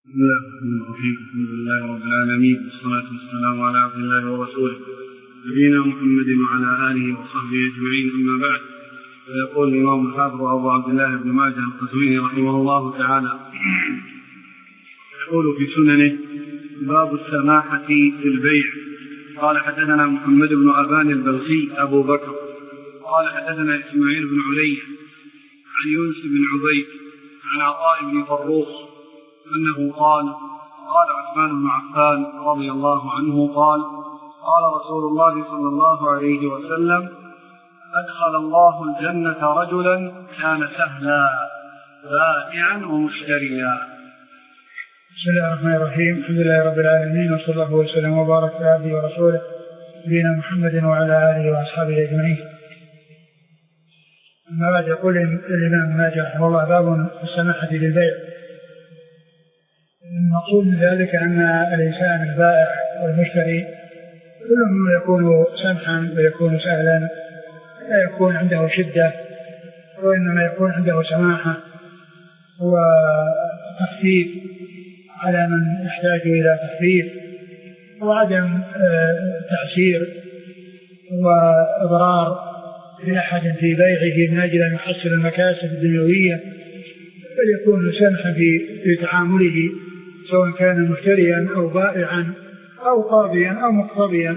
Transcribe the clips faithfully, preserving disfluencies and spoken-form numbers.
بسم الله الرحمن الرحيم. الحمد لله رب العالمين، والصلاة والسلام على عبد الله ورسوله نبينا محمد وعلى آله وصحبه أجمعين، أما بعد. فيقول الإمام الحافظ أبو عبد الله بن ماجه القزويني رحمه الله تعالى، يقول في سننه: باب السماحة في البيع. قال حدثنا محمد بن أبان البلخي أبو بكر قال حدثنا إسماعيل بن علي عن يونس بن عبيد عن عطاء بن فروخ أنه قال: قال عثمان بن عفان رضي الله عنه قال: قال رسول الله صلى الله عليه وسلم: أدخل الله الجنة رجلا كان سهلا بائعا ومشتريا. بسم الله الرحمن الرحيم. الحمد لله رب العالمين، وصلى الله وسلم وبارك على عبده ورسوله نبينا محمد وعلى آله وأصحابه أجمعين. أما بعد، يقول الإمام ماجه رحمه الله: باب السماحة للبيع. المقصود من ذلك أن الإنسان البائع والمشتري كلهم يكون سمحا ويكون سهلا، لا يكون عنده شدة، وإنما يكون عنده سماحة وتخفيف على من يحتاج إلى تخفيف، وعدم تعسير وإضرار لأحد في بيعه من أجل أن يحصل المكاسب الدنيوية، بل يكون سمحا في في تعامله، سواء كان مشتريا أو بائعا أو قاضيا أو مقتضيا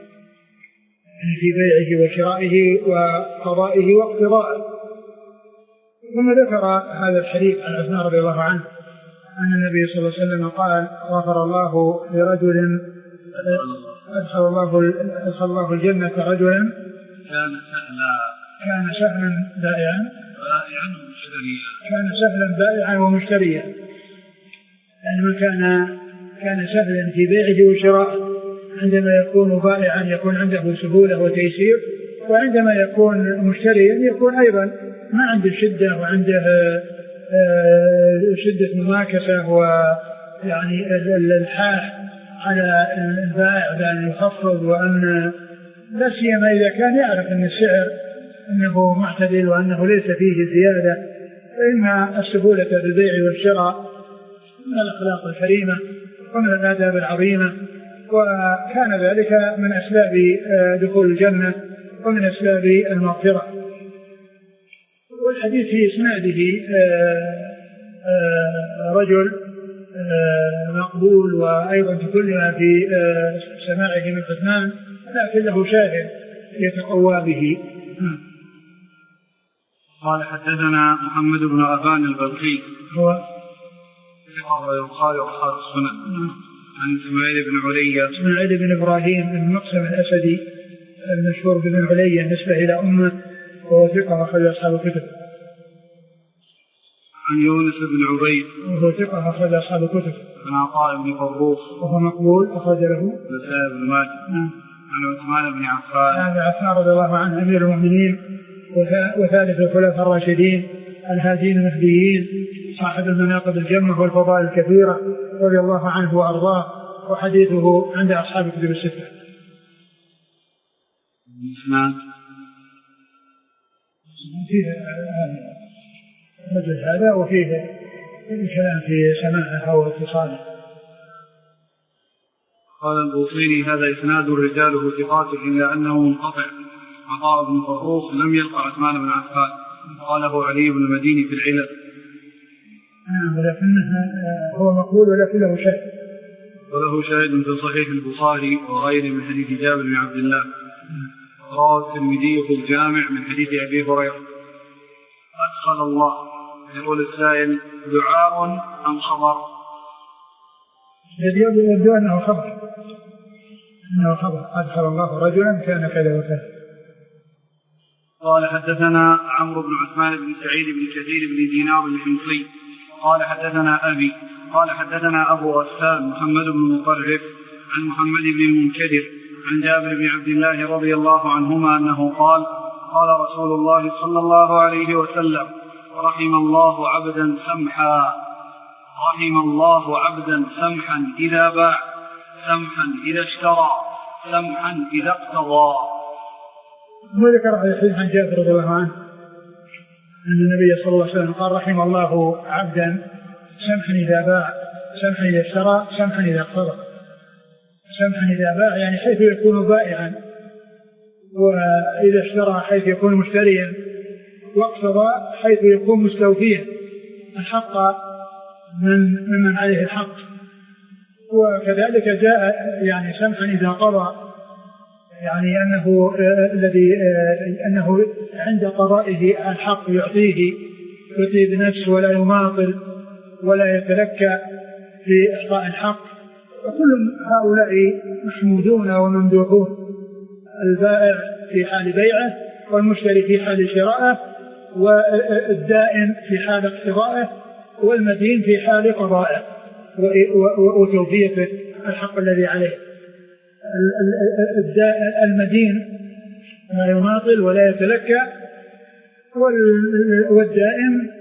في بيعه وشرائه وقضائه واقتضائه. ثم ذكر هذا الحديث عن عثمان رضي الله عنه أن النبي صلى الله عليه وسلم قال: غفر الله لرجل أدخل الله أدخل الله الجنة رجلا كان سهلا كان سهلا بائعا بائعا ومشتريا كان سهلا بائعا ومشتريا يعني من كان كان سهلا في بيعه وشرائه، عندما يكون بائعا يكون عنده سهولة وتيسير، وعندما يكون مشتريا يكون أيضا ما عنده شدة وعنده شدة مماكسة، ويعني الحاح على البائع بأن يخفض، وأن لا سيما إذا كان يعرف أن السعر أنه معتدل وأنه ليس فيه زيادة، فإن السهولة في البيع والشراء من الأخلاق الكريمة ومن الآداب العظيمة، وكان ذلك من أسباب دخول الجنة ومن أسباب المغفرة. والحديث في إسناده رجل مقبول، وأيضا تكلم في سماعه من عثمان، لكن له شاهد يتقوى به. قال حدثنا محمد بن أبان البلخي هو يقال أصحاب السنن عن إسماعيل بن علي إسماعيل بن إبراهيم بن مقسم الأسدي المشهور بن علي النسبة إلى أمه، وهو ثقة أخرج أصحاب الكتب. عن يونس بن عبيد وهو ثقة أخرج أصحاب الكتب. عن عطاء بن فروخ وهو مقبول أخرج له نسائي بن ماجه. عن عثمان بن عفان عن عثمان رضي الله عنه أمير المؤمنين وثالث الخلفاء الراشدين الهادين المهديين، صاحب المناقب الجمة والفضائل الكثيرة، رضي الله عنه وأرضاه، وحديثه عند أصحاب الكتب الستة. الإسناد فيه رجل هذا، وفيه كلام في سماعه أو اتصاله. قال البوصيري: هذا إسناد رجاله ثقات إلا أنه منقطع. عطاء بن فروخ لم يلقى عثمان بن عفان، قاله علي بن المديني في العلل. نعم، ولكنه هو مقبول ولكن له شاهد وله شاهد في صحيح البخاري وغيره من حديث جابر بن عبد الله. رواه الترمذي في الجامع من حديث أبي هريرة: أدخل الله. يقول السائل: دعاء أم خبر؟ الذي يبدو أنه خبر أنه خبر أدخل الله رجلا كان كذا وكذا. قال حدثنا عمرو بن عثمان بن سعيد بن كثير بن دينار الحمصي قال حدثنا أبي قال حدثنا أبو غسان محمد بن مطرف عن محمد بن المنكدر عن جابر بن عبد الله رضي الله عنهما أنه قال: قال رسول الله صلى الله عليه وسلم: رحم الله عبدا سمحا رحم الله عبدا سمحا إذا باع، سمحا إذا اشترى، سمحا إذا اقتضى. وذكر الحديث عن جابر رضي الله عنه أن النبي صلى الله عليه وسلم قال: رحم الله عبدا سمحا إذا باع، سمحا إذا اشترى سمحا إذا اقتضى. سمحا إذا باع يعني حيث يكون بائعا، وإذا اشترى حيث يكون مشتريا، واقتضى حيث يكون مستوفيا الحق من ممن عليه الحق. وكذلك جاء يعني سمحا إذا قضى، يعني أنه الذي أنه عند قضائه الحق يعطيه يعطيه بنفسه ولا يماطل ولا يتلكى في إعطاء الحق. وكل هؤلاء محمودون وممدوحون، البائع في حال بيعه، والمشتري في حال شرائه، والدائن في حال اقتضائه، والمدين في حال قضائه وتوفية الحق الذي عليه. المدين لا يماطل ولا يتلكى، والدائن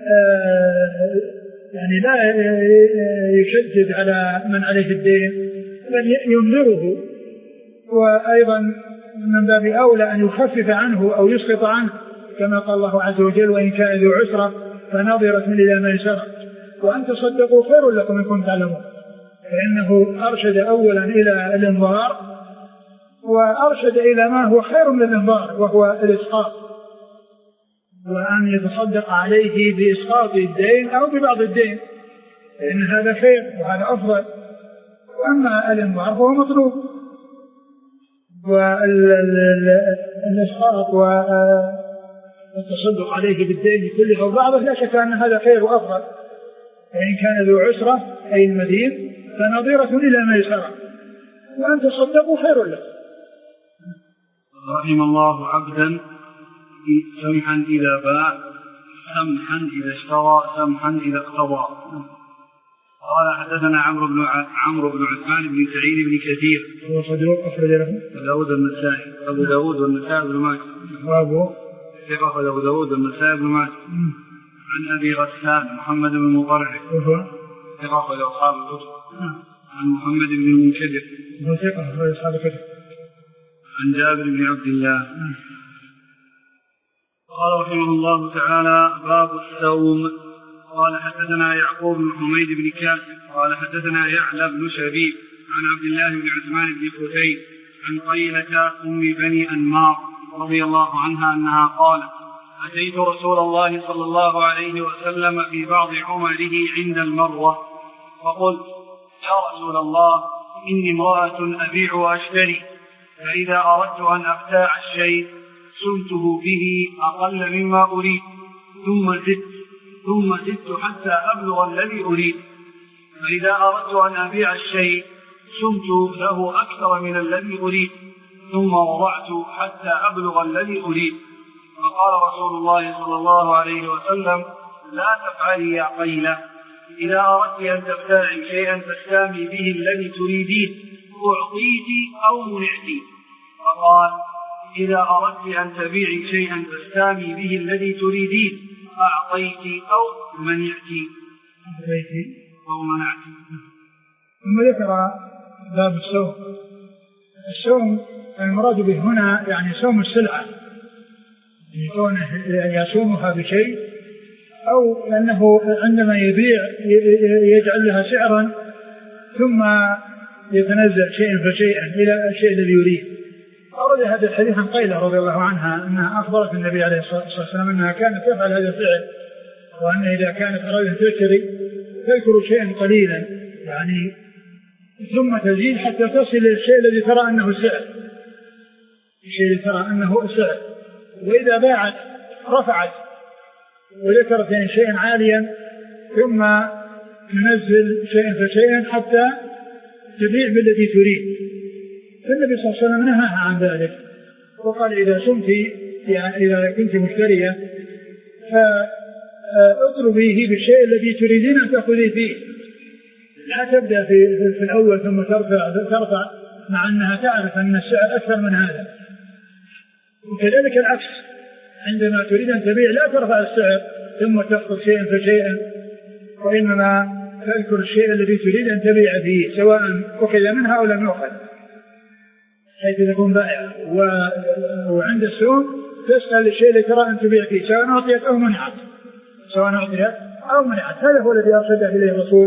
يعني لا يشدد على من عليه الدين بل ينذره، وأيضا من باب أولى أن يخفف عنه أو يسقط عنه، كما قال الله عز وجل: وإن كان ذو عسرة فنظرة إلى ميسرة وأن تصدقوا خير لكم إن كنتم تعلمون. فإنه أرشد أولا إلى الانظار، وأرشد إلى ما هو خير من الانظار وهو الإسقاط، وأن يتصدق عليه بإسقاط الدين أو ببعض الدين، لأن هذا خير وهذا أفضل. وأما الانظار فهو مطلوب، والإسقاط والتصدق عليه بالدين كله أو بعضه لا شك أن هذا خير وأفضل. فإن كان ذو عسرة أي المدين فنظيرة إلى ميسرة وأن تصدقوا خير له. رحم الله عبدا سمحا إذا باع، سمحا إذا اشترى، سمحا إذا اقتضى. قال حدثنا عمرو بن عمرو بن عثمان بن سعيد بن كثير، هو صدوق أخرج له أبو داود والنسائي أبو داود والنسائي بن ماجه، وأبو ثقة أبو داود والنسائي بن ماجه. عن أبي غسان محمد بن مطرح، ثقة أصحاب الكتب. عن محمد بن المنكدر، ثقة أصحاب الكتب. عن جابر بن عبد الله. قال رحمه الله تعالى: باب الثوم. قال حدثنا يعقوب بن حميد بن كاسب قال حدثنا يعلى بن شبيب عن عبد الله بن عثمان بن فتيل عن قيلة أم بني أنمار رضي الله عنها أنها قالت: أتيت رسول الله صلى الله عليه وسلم في بعض عمره عند المروة فقلت: يا رسول الله، إني امرأة أبيع وأشتري، فإذا أردت أن أبتاع الشيء سمته به أقل مما أريد، ثم زدت ثم زدت حتى أبلغ الذي أريد، فإذا أردت أن أبيع الشيء سمت له أكثر من الذي أريد، ثم وضعت حتى أبلغ الذي أريد. فقال رسول الله صلى الله عليه وسلم: لا تفعلي يا قيلة، إذا أردت أن تبتاعي شيئا تستامي به الذي تريدين أعطيت أو منعت. فقال: إذا أردت أن تبيعي شيئا تستامي به الذي تريدين أعطيت أو منعت أو منعت. ثم ذكر باب السوم. السوم المراد به هنا يعني سوم السلعة، يكونه يسومها بشيء، أو أنه عندما يبيع يجعل لها سعرا ثم يتنزل شيئا فشيئا إلى الشيء الذي يريد. أورد هذا الحديث عن قيلة رضي الله عنها أنها أخبرت النبي عليه الصلاة والسلام أنها كانت تفعل هذا الفعل، وأن إذا كانت أرادت أن تشتري تذكر شيئا قليلا يعني ثم تزيد حتى تصل للشيء الذي ترى أنه سعر، الشيء الذي ترى أنه سعر، وإذا باعت رفعت وذكرت يعني شيئا عاليا ثم تنزل شيئا فشيئا حتى تبيع بالذي تريد. فالنبي صلى الله عليه وسلم نهاها عن ذلك وقال: إذا سمت يعني إذا كنت مشترية فاطلبيه بالشيء الذي تريدين أن تأخذي فيه، لا تبدأ في, في الأول ثم ترفع ترفع مع أنها تعرف أن السعر أكثر من هذا. وكذلك العكس، عندما تريد أن تبيع لا ترفع السعر ثم تأخذ شيئا فشيئا، وإنما تذكر الشيء الذي تريد أن تبيع فيه سواء أخذ منها أو لم يأخذ، حيث تكون بائع. وعند السوق تسأل الشيء الذي ترى أن تبيع فيه سواء أعطيت أو منعت، سواء أعطيت أو منعت. هذا هو الذي أرشد إليه الرسول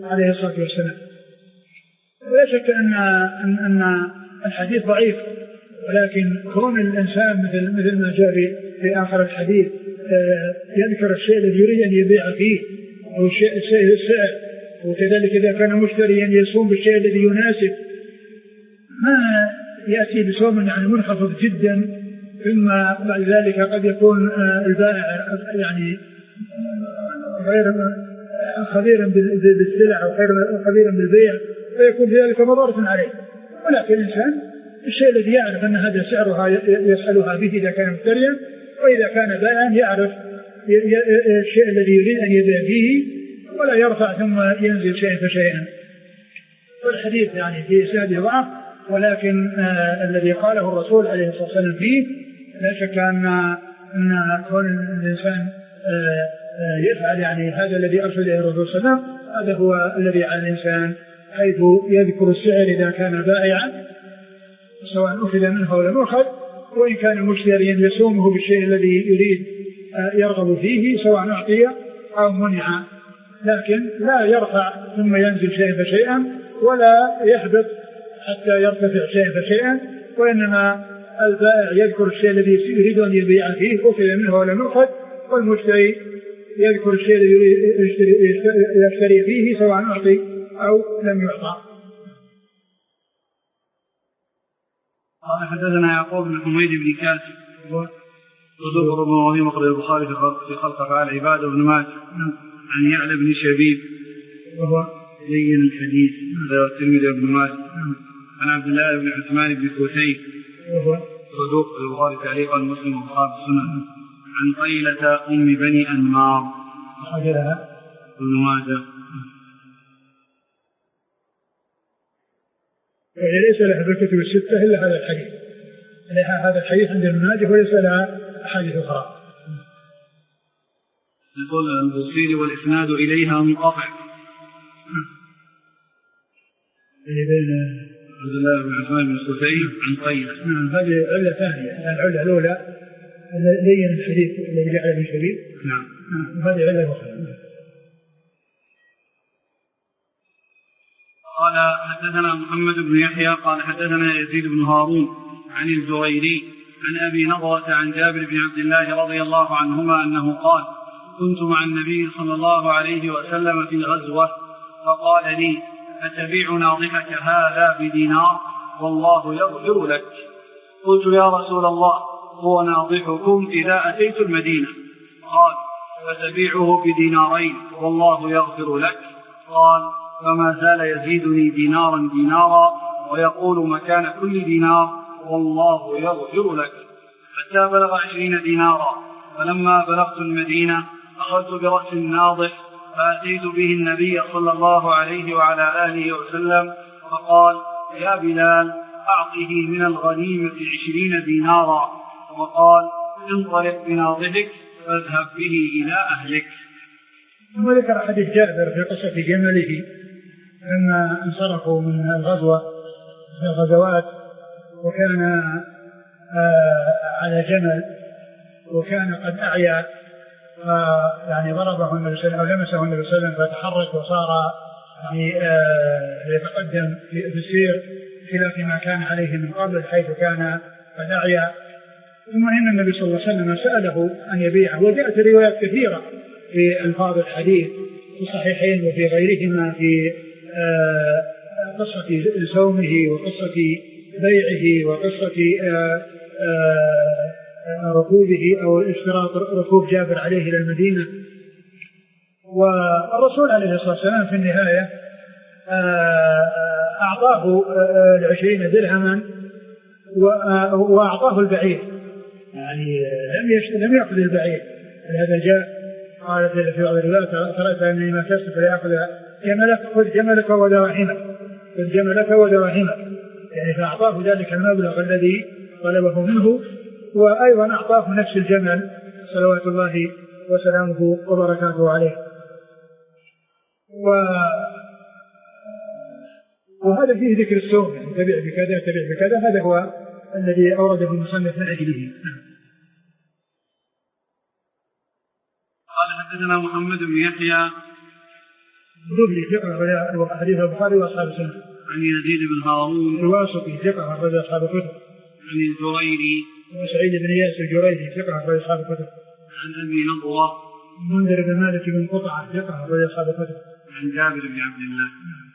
عليه الصلاة والسلام. ولا شك أن أن أن الحديث ضعيف، ولكن كون الإنسان مثل مثل ما جاء في آخر الحديث يذكر الشيء الذي يريد أن يبيع فيه أو الشيء الشيء السعر، وكذلك إذا كان مشتريا يصوم بالشيء الذي يناسب، ما يأتي بصوم يعني منخفض جدا، ثم بعد ذلك قد يكون البائع يعني غير خبيرا بالسلع أو غير خبيرا بالبيع، فيكون في ذلك مضرة عليه. ولكن الإنسان الشيء الذي يعرف أن هذا سعرها يسألها به إذا كان مشتريا، وإذا كان بائعا يعرف الشيء الذي يريد أن يبيع فيه ولا يرفع ثم ينزل شيئا فشيئا. والحديث يعني في إسناده ضعف، ولكن آه الذي قاله الرسول عليه الصلاة والسلام فيه لا شك أن أن كون الإنسان آه آه يفعل يعني هذا الذي أرشد إليه الرسول صلى الله عليه وسلم، هذا هو الذي على الإنسان، حيث يذكر السعر إذا كان بائعا سواء أخذ منه أو لم يؤخذ، وإن كان مشتريا يصومه بالشيء الذي يريد آه يرغب فيه سواء أعطي أو منع، لكن لا يرفع ثم ينزل شيئا فشيئا، ولا يحبط حتى يرتفع شيئا فشيئا، وإنما البائع يذكر الشيء الذي يريد أن يبيع فيه أخذ منه ولا يؤخذ، والمشتري يذكر الشيء الذي يشتري فيه سواء أعطي أو لم يعطى. قال حدثنا يعقوب بن حميد بن كاسب صدوق بن وظيم أخرج البخاري في خلق أفعال العباد وابن ماجه عن يعلى بن شبيب وهو لين الحديث رواه الترمذي وابن ماجه عن عبد الله بن عثمان بن كوسيف وهو صدوق البخاري تعليقا مسلم واصحاب السنن عن قيلة أم بني أنمار أجلها ابن ماجه. ليس لها في الكتب الستة إلا هذا الحديث، لها هذا الحديث عند ابن ماجه وليس لها أحاديث أخرى. يقول البصيري والإسناد إليها منقطع. عبد الله بن عثمان بن كوسيف عن قيلة. هذه علة ثانية، العلة الأولى لين الحديث الذي جاء من شبيب. نعم. وهذه علة أخرى. قال حدثنا محمد بن يحيى قال حدثنا يزيد بن هارون عن الزهيري عن أبي نضرة عن جابر بن عبد الله رضي الله عنهما أنه قال: كنت مع النبي صلى الله عليه وسلم في غزوة فقال لي: أتبيع ناضحك هذا بدينار والله يغفر لك؟ قلت: يا رسول الله هو ناضحكم إذا أتيت المدينة. قال: فتبيعه بدينارين والله يغفر لك. قال: فما زال يزيدني دينارا دينارا ويقول مكان كل دينار والله يغفر لك، حتى بلغ عشرين دينارا. فلما بلغت المدينة أخذت برأس الناضح فأتيت به النبي صلى الله عليه وعلى آله وسلم فقال: يا بلال أعطه من الغنيمة عشرين دينارا. وقال: انطلق بناضحك فاذهب به إلى أهلك. ثم ذكر حديث جابر في قصة جمله لما انصرفوا من الغزوة من الغزوات، وكان آه على جمل، وكان قد أعيا، يعني ضربه النبي صلى الله عليه وسلم أو لمسه النبي صلى الله عليه وسلم فتحرك وصار يعني آه يتقدم في السير خلاف ما كان عليه من قبل حيث كان قد أعيا. ثم إن النبي صلى الله عليه وسلم سأله أن يبيعه، وجاءت روايات كثيرة في ألفاظ الحديث في الصحيحين وفي غيرهما في آه قصة سومه وقصة بيعه وقصة آه آه ركوبه أو اشتراط ركوب جابر عليه إلى المدينة. والرسول عليه الصلاة والسلام في النهاية آه أعطاه العشرين درهما وأعطاه البعير، يعني لم لم يأخذ البعير. لهذا جاء قال في بعض الروايات: تركت أني ما كسب فليأخذ جملك، خذ جملك ودراهمك، خذ جملك ودراهمك، يعني فأعطاه ذلك المبلغ الذي طلبه منه، وأيضا أعطاه نفس الجمل صلوات الله وسلامه وبركاته عليه. و... وهذا فيه ذكر السوم، يعني تبع بكذا تبع بكذا، هذا هو الذي أورده المصنف من أجله. قال حدثنا محمد بن يحيى الذهلي ثقة حديث البخاري وأصحاب السنة. عن يزيد بن هارون الواسطي ثقة أخرج أصحاب الكتب. عن الزريري وسعيد بن إياس الجريري ثقة أخرج أصحاب الكتب. عن أبي نضرة منذر بن مالك بن قطعة ثقة أخرج أصحاب الكتب. عن جابر بن عبد الله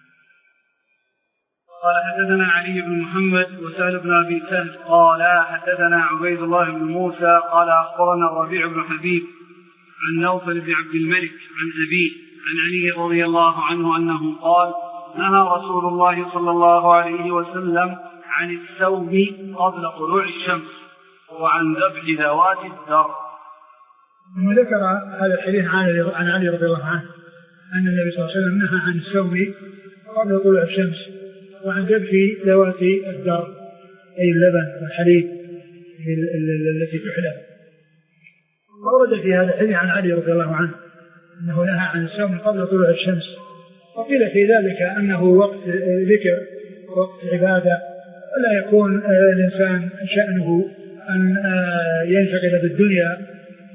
قال حدثنا علي بن محمد وسهل بن أبي سهل قال حدثنا عبيد الله بن موسى قال أخبرنا الربيع بن حبيب عن نوفل بن عبد الملك عن أبيه عن علي رضي الله عنه أنه قال نهى رسول الله صلى الله عليه وسلم عن السوم قبل طلوع الشمس وعن ذبح ذوات الدر. ثم ذكر هذا الحديث عن علي رضي الله عنه أن النبي صلى الله عليه وسلم نهى عن السوم قبل طلوع الشمس وعن ذبح ذوات الدر أي اللبن والحليب التي تحلب. ورد في هذا الحديث عن علي رضي الله عنه أنه نهى عن السوم قبل طلوع الشمس، وقيل في ذلك أنه وقت ذكر وقت عبادة ولا يكون الإنسان شأنه أن ينشغل بالدنيا.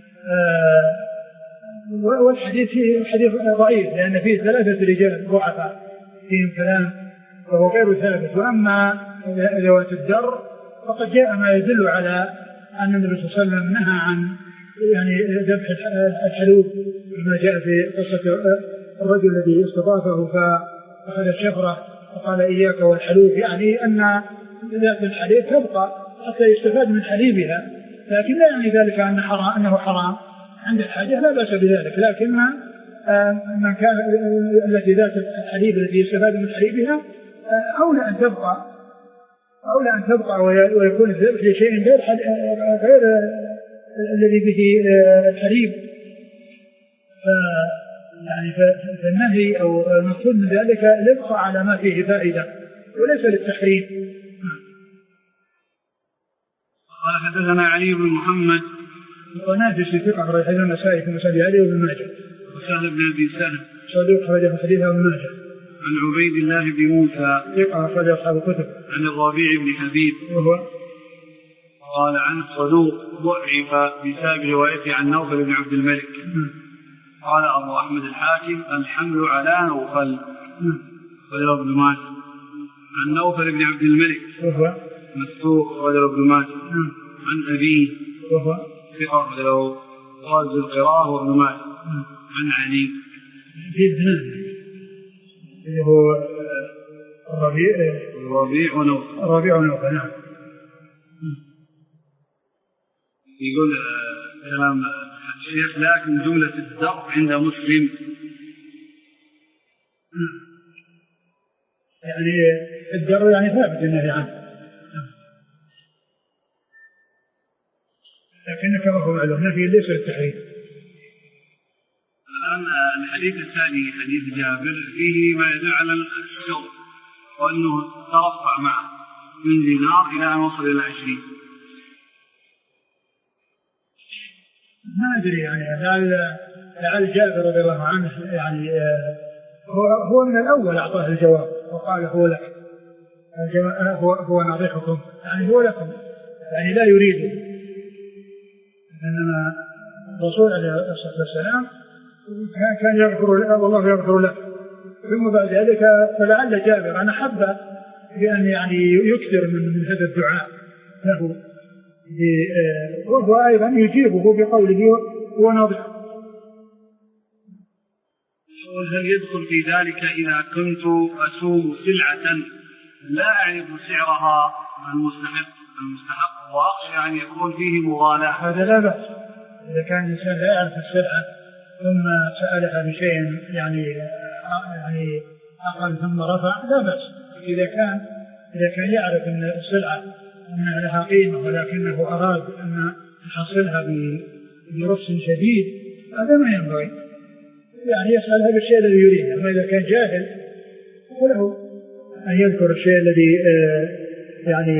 والحديث فيه حديث ضعيف لأن فيه ثلاثة رجال ضعفاء فيهم كلام وهو غير ثابت. وأما ذوات الدر فقد جاء ما يدل على أن النبي صلى الله عليه وسلم نهى عن يعني ذبح الحلوب كما جاء في قصة الرجل الذي استضافه فأخذ الشفرة وقال إياك والحلوب، يعني أن ذات الحليب تبقى حتى يستفاد من حليبها، لكن لا يعني ذلك أن حرام أنه حرام عند الحاجة، لا بأس بذلك. لكن من كان التي ذات الحليب التي يستفاد من حليبها أولى أن تبقى أولى أن تبقى ويكون الذبح لشيء غير غير الذي به الحليب. يعني فالنهي أو المقصود من ذلك الإبقاء على ما فيه فائدة وليس للتحريم. قال حدثنا علي بن محمد ونافسي ثقة أخرج حديث النسائي في مسند علي وابن ماجه. وسهل بن أبي سهل صدوق أخرج حديثه ابن ماجه. عن عبيد الله بن موسى ثقة أخرج أصحاب الكتب. عن الربيع بن حبيب وهو قال عن صدوق ضعف بسبب روايته عن نوفل بن عبد الملك. قال أبو أحمد الحاكم الحمل على نوفل غير ابن ماجه. عن نوفل بن عبد الملك وهو مسروق غير ابن ماجه. عن أبيه وهو ثقة له قال ذو القراءة وابن ماجه. عن علي في اثنان اللي هو الربيع الربيع ونوفل الربيع ونوفل. نعم. يقول كلام الشيخ لكن جملة الدر عند مسلم يعني الدر يعني ثابت النهي عنه، لكن كما هو معلوم نفي ليس للتحريم. الآن الحديث الثاني حديث جابر فيه ما يدل على الشوق وأنه ترفع معه من دينار إلى أن وصل إلى عشرين. ما أدري يعني لعل لعل جابر رضي الله عنه يعني هو هو من الأول أعطاه الجواب وقال هو لك هو هو ناضحكم يعني هو لكم، يعني لا يريد، إنما الرسول عليه الصلاة والسلام كان يغفر له والله يغفر له. ثم بعد ذلك فلعل جابر أنا حب بأن يعني يكثر من من هذا الدعاء له وهو أيضا يجيبه بقوله هو ناضح. هل يدخل في ذلك إذا كنت أسوم سلعة لا أعرف سعرها المستحق المستحق وأخشى أن يكون فيه مغالاة؟ هذا لا بأس إذا كان الإنسان لا يعرف السلعة ثم سألها بشيء يعني يعني أقل ثم رفع لا بأس. إذا كان إذا كان يعرف أن السلعة أنها لها قيمة ولكنه أراد أن يحصلها برخص شديد هذا ما ينبغي، يعني يسألها بالشيء الذي يريده. أما إذا كان جاهل فله أن يذكر الشيء الذي يعني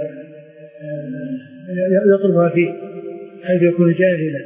يطلبها فيه حيث يكون جاهلا.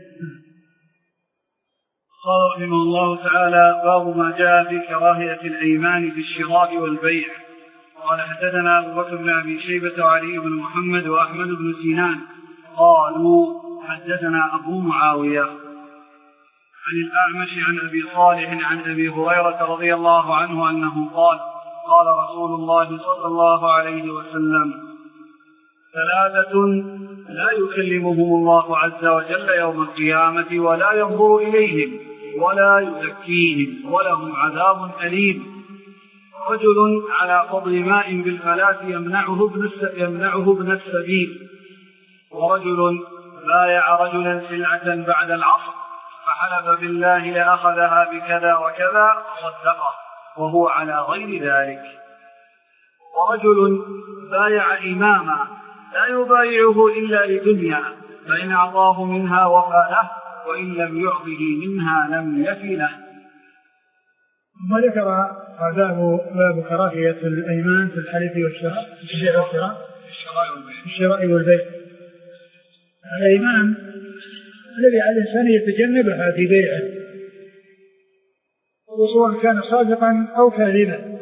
قال رحمه الله تعالى باب ما جاء في كراهية الأيمان في الشراء والبيع. قال حدثنا أبو بكر بن أبي شيبة وعلي بن محمد وأحمد بن سينان قالوا حدثنا أبو معاوية عن الأعمش عن أبي صالح عن أبي هريرة رضي الله عنه أنه قال قال رسول الله صلى الله عليه وسلم ثلاثة لا يكلمهم الله عز وجل يوم القيامة ولا ينظر إليهم ولا يزكيهم ولهم عذاب أليم: رجل على فضل ماء بالفلاة يمنعه ابن يمنعه ابن السبيل، ورجل بايع رجلا سلعة بعد العصر فحلف بالله لأخذها بكذا وكذا فصدقه وهو على غير ذلك، ورجل بايع إماما لا يبايعه إلا لدنيا فإن أعطاه منها وفى له وإن لم يعطه منها لم يفي له. ثم ذكر باب باب كراهية الأيمان في الحلف والشراء في الشراء والبيع. الأيمان الذي على الإنسان يتجنبها في بيعه، وسواء كان صادقا أو كاذبا،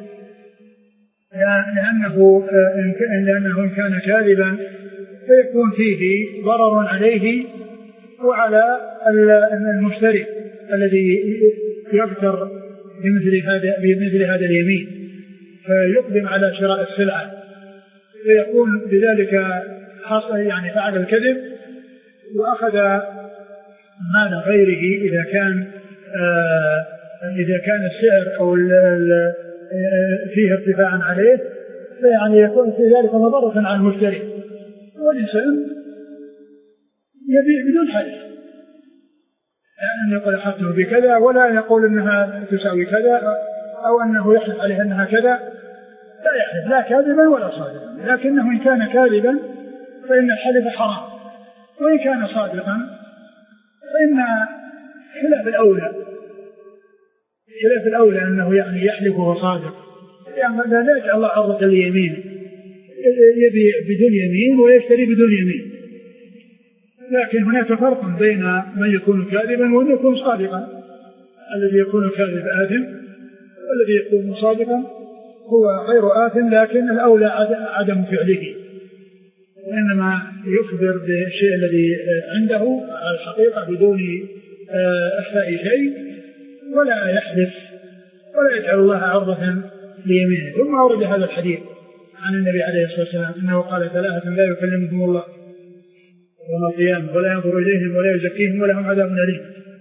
لأنه لأنه إن كان كاذبا فيكون فيه ضرر عليه وعلى المشتري الذي يغتر بمثل هذا بمثل هذا اليمين فيقدم على شراء السلعة، فيكون بذلك حصل يعني فعل الكذب وأخذ مال غيره إذا كان آه إذا كان السعر أو فيه ارتفاعا عليه، فيعني يكون في ذلك مضرة على المشتري، والإنسان يبيع بدون حلف، يعني أن يقول أخذته بكذا ولا يقول أنها تساوي كذا أو أنه يحلف عليه أنها كذا، لا يحلف لا كاذبا ولا صادقا، لكنه إن كان كاذبا فإن الحلف حرام، وإن كان صادقا فإن خلاف الأولى خلاف الأولى أنه يعني يحلف وهو صادق، يعني لا يجعل الله عرضة اليمين، يبيع بدون يمين ويشتري بدون يمين، لكن هناك فرق بين من يكون كاذبا ومن يكون صادقا. الذي يكون كاذب آثم والذي يكون صادقا هو غير آثم، لكن الأولى عدم فعله، وإنما يخبر بالشيء الذي عنده على الحقيقة بدون أخفاء شيء، ولا يحلف ولا يجعل الله عرضة ليمينه. ثم أورد هذا الحديث عن النبي عليه الصلاة والسلام أنه قال ثلاثة لا يكلمهم الله يوم القيامة ولا ينظر إليهم ولا يزكيهم ولهم عذاب أليم.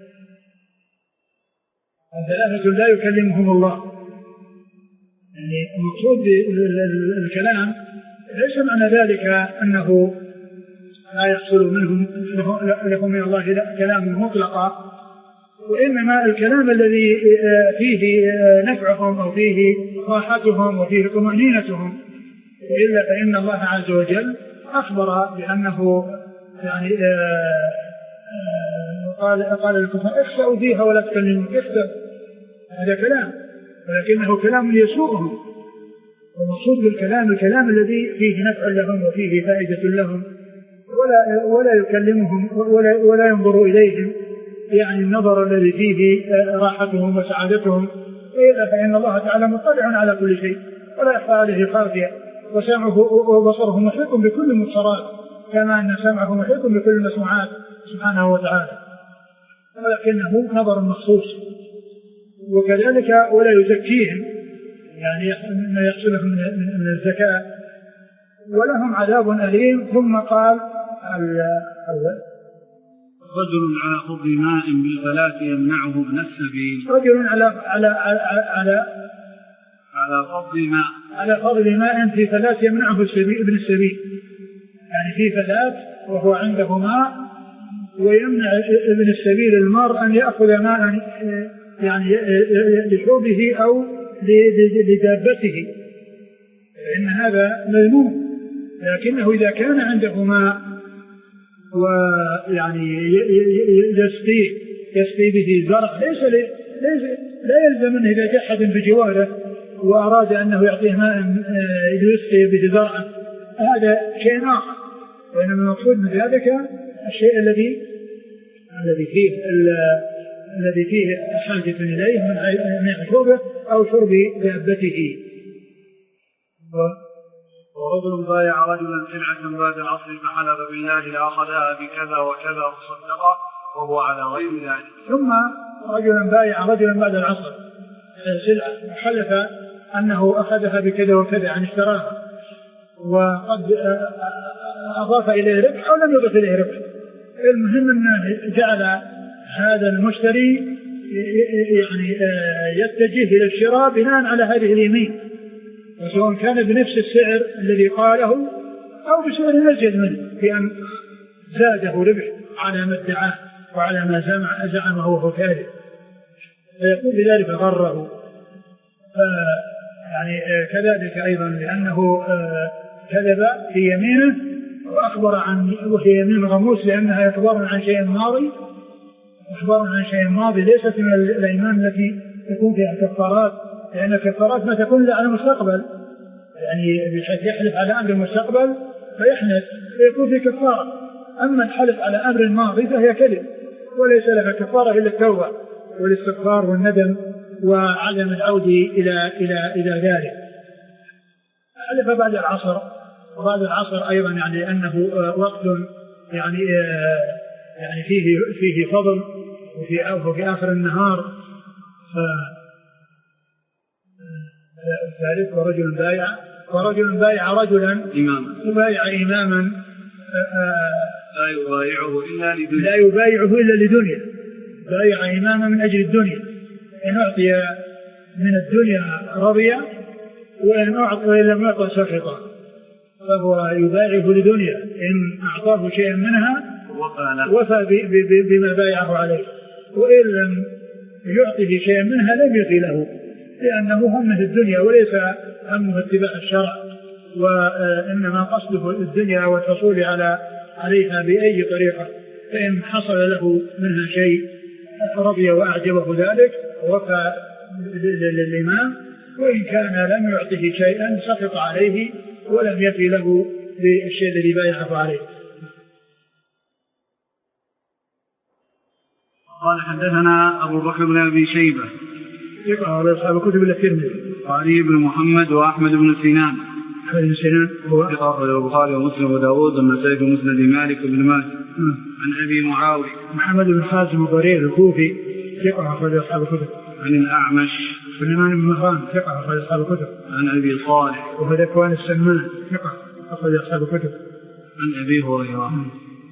ثلاثة لا يكلمهم الله، يعني المقصود بالكلام ليس معنى ذلك أنه لا يحصل منهم لهم من الله كلام مطلقا، وإنما الكلام الذي فيه نفعهم أو فيه راحتهم وفيه طمأنينتهم، وإلا فإن الله عز وجل أخبر بأنه يعني قال قال الكفار اخسأوا فيها ولا تكلموا، اخسأوا، هذا كلام ولكنه كلام يسوءهم، والمقصود بالكلام الكلام الذي فيه نفع لهم وفيه فائدة لهم، ولا ولا يكلمهم ولا ولا ينظر إليهم، يعني النظر الذي فيه راحتهم وسعادتهم، إلا فإن الله تعالى مطلع على كل شيء ولا يخفى عليه خافية، وسمعه وبصره محيط بكل المبصرات كما أن سمعه محيط بكل المسموعات سبحانه وتعالى، ولكنه نظر مخصوص. وكذلك ولا يزكيهم، يعني ما يحصلهم من الزكاة، ولهم عذاب أليم. ثم قال الأول رجل على فضل ماء بالفلاة يمنعه ابن السبيل، رجل على على على على على فضل ماء على فضل ماء في فلاة يمنعه السبيل ابن السبيل، يعني في فلاة وهو عنده ماء ويمنع ابن السبيل المار أن يأخذ ماء يعني لشربه أو لدابته، فإن هذا مذموم. لكنه إذا كان عنده ماء ويعني يسقي يسقي به زرع، ليس لا يلزم أنه إذا جاء أحد بجواره وأراد أنه يعطيه ماء يسقي به زرعا، هذا شيء آخر، وإنما المقصود من ذلك الشيء الذي الذي فيه الذي فيه حاجة إليه من شربه أو شرب دابته. ورجل بايع رجلا سلعة بعد العصر فحلف بالله لأخذها بكذا وكذا فصدقه وهو على غير ذلك. ثم رجلا بايع رجلا بعد العصر سلعة حلف أنه أخذها بكذا وكذا عن اشتراها وقد أضاف إليه ربح أو لم يضف إليه ربح. المهم أنه جعل هذا المشتري يعني يتجه إلى الشراء بناء على هذه اليمين، وسواء كان بنفس السعر الذي قاله أو بسعر أزيد منه، بأن زاده ربح على ما ادعاه وعلى ما زعمه وهو كاذب، فيكون بذلك غره. يعني كذلك أيضا لأنه كذب في يمينه وأخبر عن وهي يمين غموس لأنها إخبار عن شيء ماضي، إخبار عن شيء ماضي ليست من الأيمان التي تكون فيها كفارات، لأن الكفارات ما تكون إلا على المستقبل، يعني بحيث يحلف على أمر المستقبل فيحنث فيكون في كفارة. أما الحلف على أمر الماضي فهي كذب وليس لها كفارة إلا التوبة والاستغفار والندم وعدم العودة إلى إلى إلى ذلك. حلف بعد العصر، وبعد العصر أيضا يعني أنه وقت يعني يعني فيه فيه فضل وفي في آخر النهار. الثالث ورجل بايع ورجل بايع رجلا إماما يبايع إماما لا يبايعه إلا لدنيا لا يبايعه إلا لدنيا بايع إماما من أجل الدنيا، إن أعطي من الدنيا رضي وإن أعطي وإن لم يعطى سخط، فهو يبايعه لدنيا، إن أعطاه شيئا منها وفى بما بايعه عليه، وإن لم يعطيه شيئا منها لم يفي له، لأنه همه الدنيا وليس همه اتباع الشرع، وإنما قصده الدنيا والحصول على عليها بأي طريقة. فإن حصل له منها شيء رضي وأعجبه ذلك وفى للإمام، وإن كان لم يعطه شيئا سقط عليه ولم يفي له بالشيء الذي بايعه عليه. قال حدثنا أبو بكر بن أبي شيبة يقرأ على أصحاب الكتب الترمذي وعلي بن محمد وأحمد بن سنان. أحمد بن سنان هو البخاري ومسلم وداود والنسائي في مسند مالك بن ماجه. عن أبي معاوية محمد بن حازم الضرير الكوفي يقرأ على أصحاب الكتب. عن الأعمش سليمان بن مهران يقرأ على أصحاب الكتب. عن أبي صالح وهو ذكوان السمان يقرأ على أصحاب الكتب. عن أبي هريرة.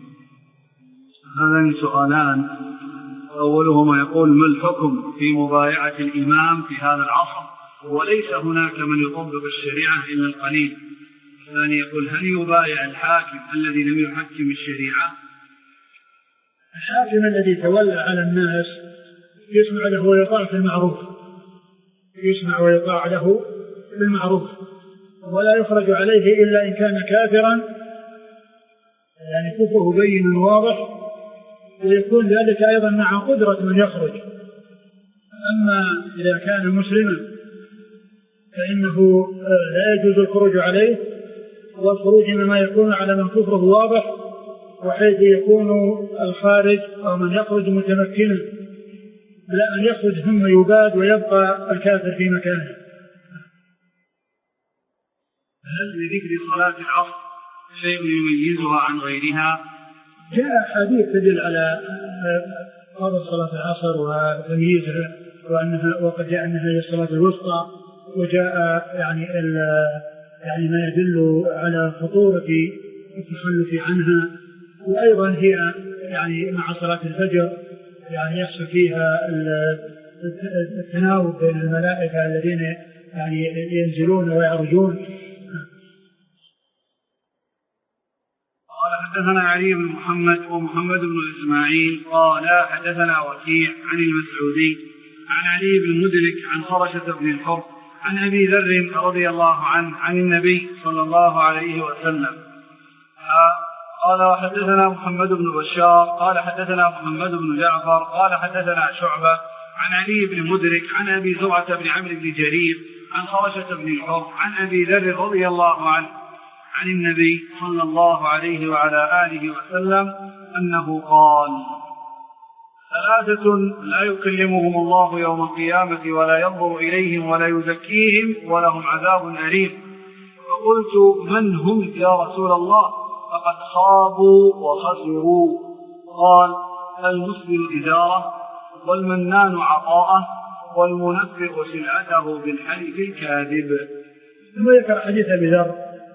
هذان سؤالان، أولهما يقول ما الحكم في مبايعة الإمام في هذا العصر وليس هناك من يطبق الشريعة إلا القليل. الثاني يقول هل يبايع الحاكم الذي لم يحكم الشريعة؟ الحاكم الذي تولى على الناس يسمع له ويطاع في المعروف، يسمع ويطاع له بالمعروف، ولا يخرج عليه إلا إن كان كافرا، يعني كفره بين واضح، ويكون ذلك أيضا مع قدرة من يخرج. أما إذا كان مسلما فإنه لا يجوز الخروج عليه، والخروج إنما يكون على من كفره واضح، وحيث يكون الخارج أو من يخرج متمكنا، لا أن يخرج ثم يباد ويبقى الكافر في مكانه. هل لذكر صلاة العصر شيء يميزها عن غيرها؟ جاء حديث تدل على فضل صلاة العصر وتمييزها، وأنها وقد جاء أنها هي الصلاة الوسطى، وجاء يعني يعني ما يدل على خطورة التخلف عنها، وأيضا هي يعني مع صلاة الفجر يعني يحصل فيها التناوب بين الملائكة الذين يعني ينزلون ويعرجون. قال حدثنا علي بن محمد ومحمد بن إسماعيل قال حدثنا وكيع عن المسعودي عن علي بن مدرك عن خرشة بن الحر عن أبي ذر رضي الله عنه عن النبي صلى الله عليه وسلم قال وحدثنا محمد بن بشار قال حدثنا محمد بن جعفر قال حدثنا شعبة عن علي بن مدرك عن أبي زرعة بن عمرو بن جرير عن خرشة بن الحر عن أبي ذر رضي الله عنه عن النبي صلى الله عليه وعلى آله وسلم أنه قال ثلاثة لا يكلمهم الله يوم القيامة ولا ينظر إليهم ولا يزكيهم ولهم عذاب أليم. فقلت من هم يا رسول الله؟ فقد خابوا وخسروا. قال المسبل إزاره، والمنان عطاءه، والمنفق سلعته بالحلف الكاذب. ثم ذكر حديث أبي ذر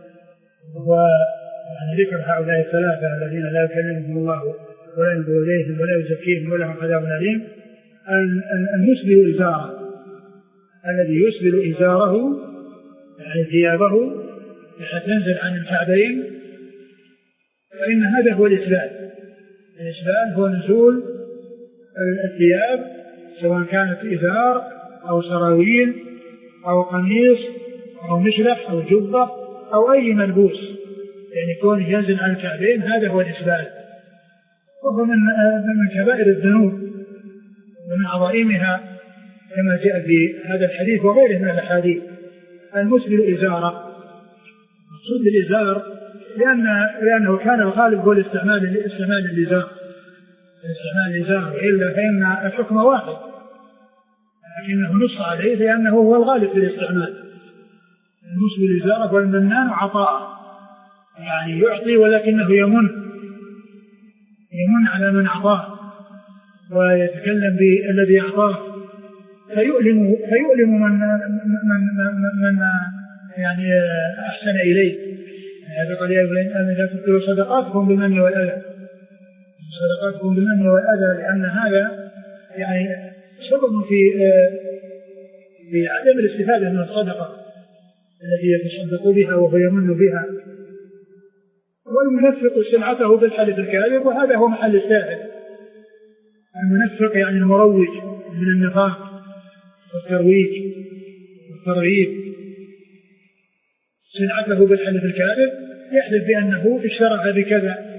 ويعني ذكر هؤلاء الثلاثة الذين لا يكلمهم الله ولا ينظر إليهم ولا يزكيهم ولهم عذاب أليم. المسبل إزاره الذي يسبل إزاره يعني ثيابه حتى تنزل عن الكعبين، فإن هذا هو الإسبال. الإسبال هو نزول الثياب سواء كانت إزار أو سراويل أو قميص أو مشلح أو جبة أو أي ملبوس، يعني كونه ينزل عن الكعبين، هذا هو الإسبال. وهو من من كبائر الذنوب ومن عظائمها كما جاء في هذا الحديث وغيره من الأحاديث. المسبل إزاره، مقصود بالإزار لأن لأنه كان الغالب هو الاستعمال استعمال الإزار استعمال الإزار، وإلا فإن الحكم واحد، لكنه نص عليه لأنه هو الغالب في الاستعمال. المسبل إزاره والمنان عطاء، يعني يعطي ولكنه يمن يمن على من أعطاه ويتكلم بالذي أعطاه، فيؤلم فيؤلم من من من, من يعني أحسن إليه. هذا قال يا ابن لا تبطلوا صدقاتكم بالمن والأذى، صدقاتكم بالمن والأذى، لأن هذا يعني سبب في في عدم الاستفادة من الصدقة التي يتصدق بها وهو يمن بها. والمنفق سلعته بالحلف الكاذب، وهذا هو محل الشاهد. المنفق يعني المروج من النفاق والترويج والترغيب، سلعته بالحلف الكاذب يحلف بأنه اشترى بكذا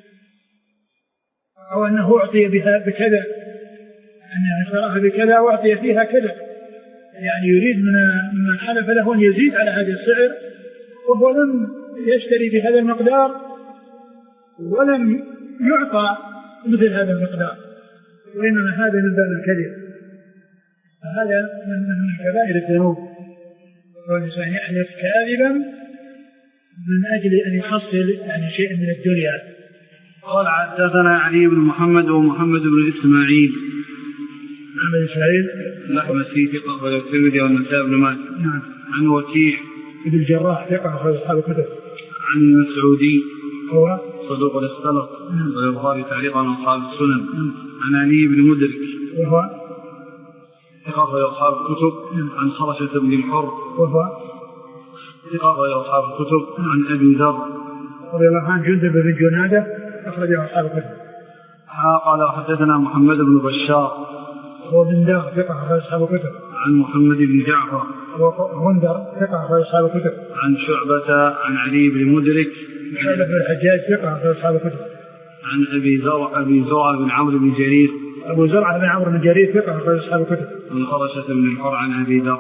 أو أنه أعطي بها بكذا، أنه اشتراها بكذا وأعطي فيها كذا، يعني يريد من من حلف له أن يزيد على هذا السعر وهو لم يشتري بهذا المقدار ولم يعطى مثل هذا المقدار، وإنما هذا من باب الكذب. فهذا من كبائر الذنوب، والإنسان يحلف كاذبا من أجل أن يحصل يعني شيء من الدنيا. قال حدثنا علي بن محمد ومحمد بن إسماعيل محمد إسماعيل الأحمسي ثقة وله الترمذي والنسائي بن ماجه. نعم. عن وكيع ابن الجراح ثقة أخرج أصحاب الكتب. عن المسعودي هو صدوق الاختلط ويقال تعليقا عن أصحاب السنن. عن علي بن مدرك وهو ثقة وله أصحاب الكتب. عن خرشة بن الحر وهو ثقة وله أصحاب الكتب. عن أبي ذر رضي الله عنه جندب بن جنادة أخرجه أصحاب الكتب. قال حدثنا محمد بن بشار هو بن دار ثقة أخرج أصحاب الكتب. عن محمد بن جعفر وغندر ثقة أخرج أصحاب الكتب. عن شعبة عن علي بن مدرك شعبة بن الحجاج ثقة أخرج أصحاب الكتب. عن أبي زرع أبي زرع بن عمرو بن جرير أبو زرع بن عمرو بن جرير ثقة أخرج أصحاب الكتب. عن خرشة بن الحر عن أبي ذر.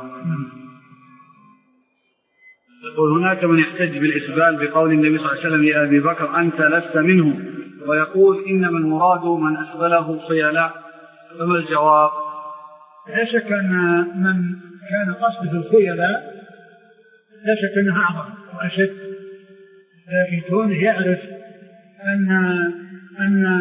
يقول هناك من يحتج بالإسبال بقول النبي صلى الله عليه وسلم لأبي بكر أنت لست منهم، ويقول إنما المراد من أسبله صيلاء، فما الجواب؟ لا شك أن من كان قصده الخيلاء لا شك أنها أعظم وأشد، لكن كونه يعرف أن أن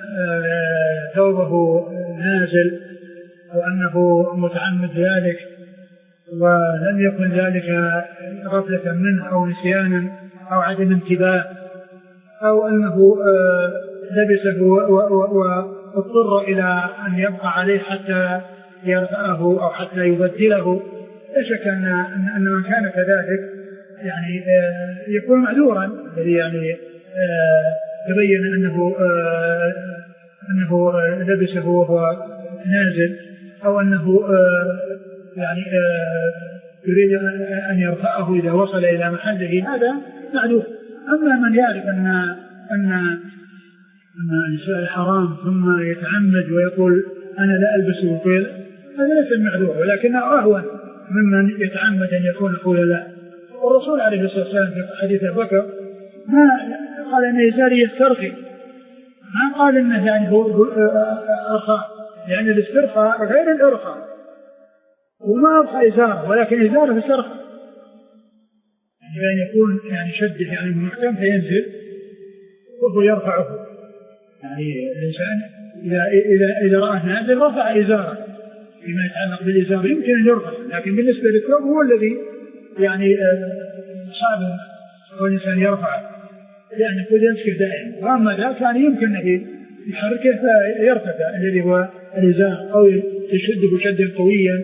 ثوبه نازل وأنه متعمد ذلك ولم يكن ذلك غفلة منه أو نسيانا أو عدم انتباه أو أنه لبسه واضطر إلى أن يبقى عليه حتى يرفعه أو حتى يبدله، لا شك أن أن من كان كذلك يعني يكون معذورا، الذي يعني تبين أنه أنه لبسه وهو نازل أو أنه يعني يريد أن يرفعه إذا وصل إلى محله، هذا معذور. أما من يعرف أن أن أن النساء حرام ثم يتعمد ويقول أنا لا ألبس الخيل، هذا ليس المعذور، ولكنه أهون ممن يتعمد أن يكون خيلاء. والرسول عليه الصلاة والسلام في حديث أبي بكر ما قال إن إزاري يسترخي، ما قال إنه يعني هو أرخاء، يعني الاسترخاء غير الأرخاء، وما أرخى إزاره ولكن إزاره استرخى، يعني أن يكون يعني شده يعني محكم فينزل وهو يرفعه. يعني الإنسان إذا إذا إذا رأى نازل رفع إزاره فيما يتعلق بالإزار يمكن أن يرفع، لكن بالنسبة للثوب هو الذي يعني صعب والإنسان يرفعه يعني كل يمسك دائما. وأما ذا كان يمكن أن يحركه فيرتفع الذي هو الإزار أو يشده شدا قويا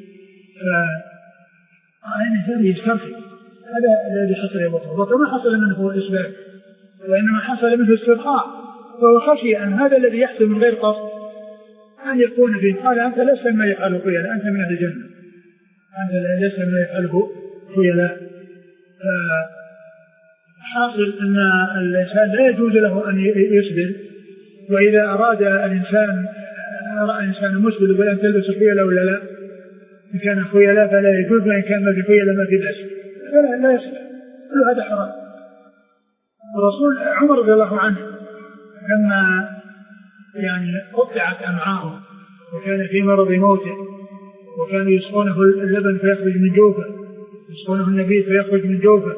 فالإنسان يسترخي. هذا الذي حصل يا بطل، وما حصل منه هو الإسباب وإنما حصل منه استرخاء، فهو خشي أن هذا الذي يحصل من غير قصد أن يكون فيه قال أنت لست ما يفعله خيلاء، أنت من أهل الجنة، أنت لست ما يفعله خيلاء. حاصل أن الإنسان لا يجوز له أن يسبل، وإذا أراد الإنسان رأى إنسان مسبل يقول أن تلبس خيلاء ولا لا، إن كان خيلاء فلا يجوز، وإن كان ما في خيلاء ما في بأس، فلا لا يسبل، كل هذا حرام. الرسول عمر رضي الله عنه لما يعني قطعت أمعاءه وكان في مرض موته وكانوا يسقونه اللبن فيخرج من جوفه، يسقونه النبيذ فيخرج من جوفه،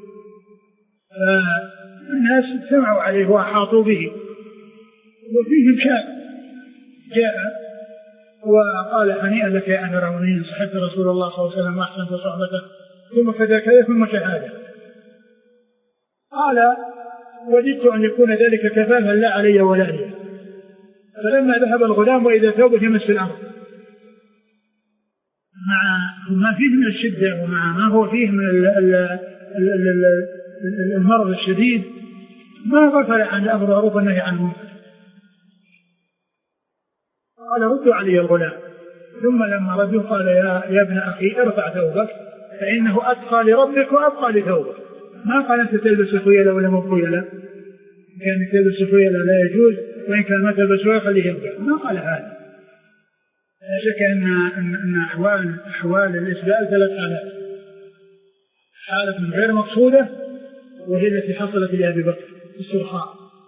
فالناس سمعوا عليه وأحاطوا به، وفيهم شاب جاء وقال هنيئا لك يا أمير المؤمنين، صحبت رسول الله صلى الله عليه وسلم وأحسنت صحبته ثم كذا كذا ثم شهادة. قال وددت أن يكون ذلك كفافا لا علي ولا لي. فلما ذهب الغلام وإذا ثوبه يمس الأرض مع ما فيه من الشدة ومع ما هو فيه من ال ال ال ال ال المرض الشديد ما غفل عن الأمر بالمعروف والنهي عن المنكر. قال ردوا علي الغلام، ثم لما ردوا قال يا, يا ابن أخي ارفع ثوبك فإنه أتقى لربك وأبقى لثوبك. ما قال أنت تلبس خيلاء ولا مو خيلاء، كان تلبس خيلاء لا يجوز، وإن كان ما تلبس خيلاء خليه يبقى، ما قال هذا. لا شك أن أن أحوال أحوال الإسبال ثلاث حالات: حالة غير مقصودة وهي التي حصلت لأبي بكر السرخاء،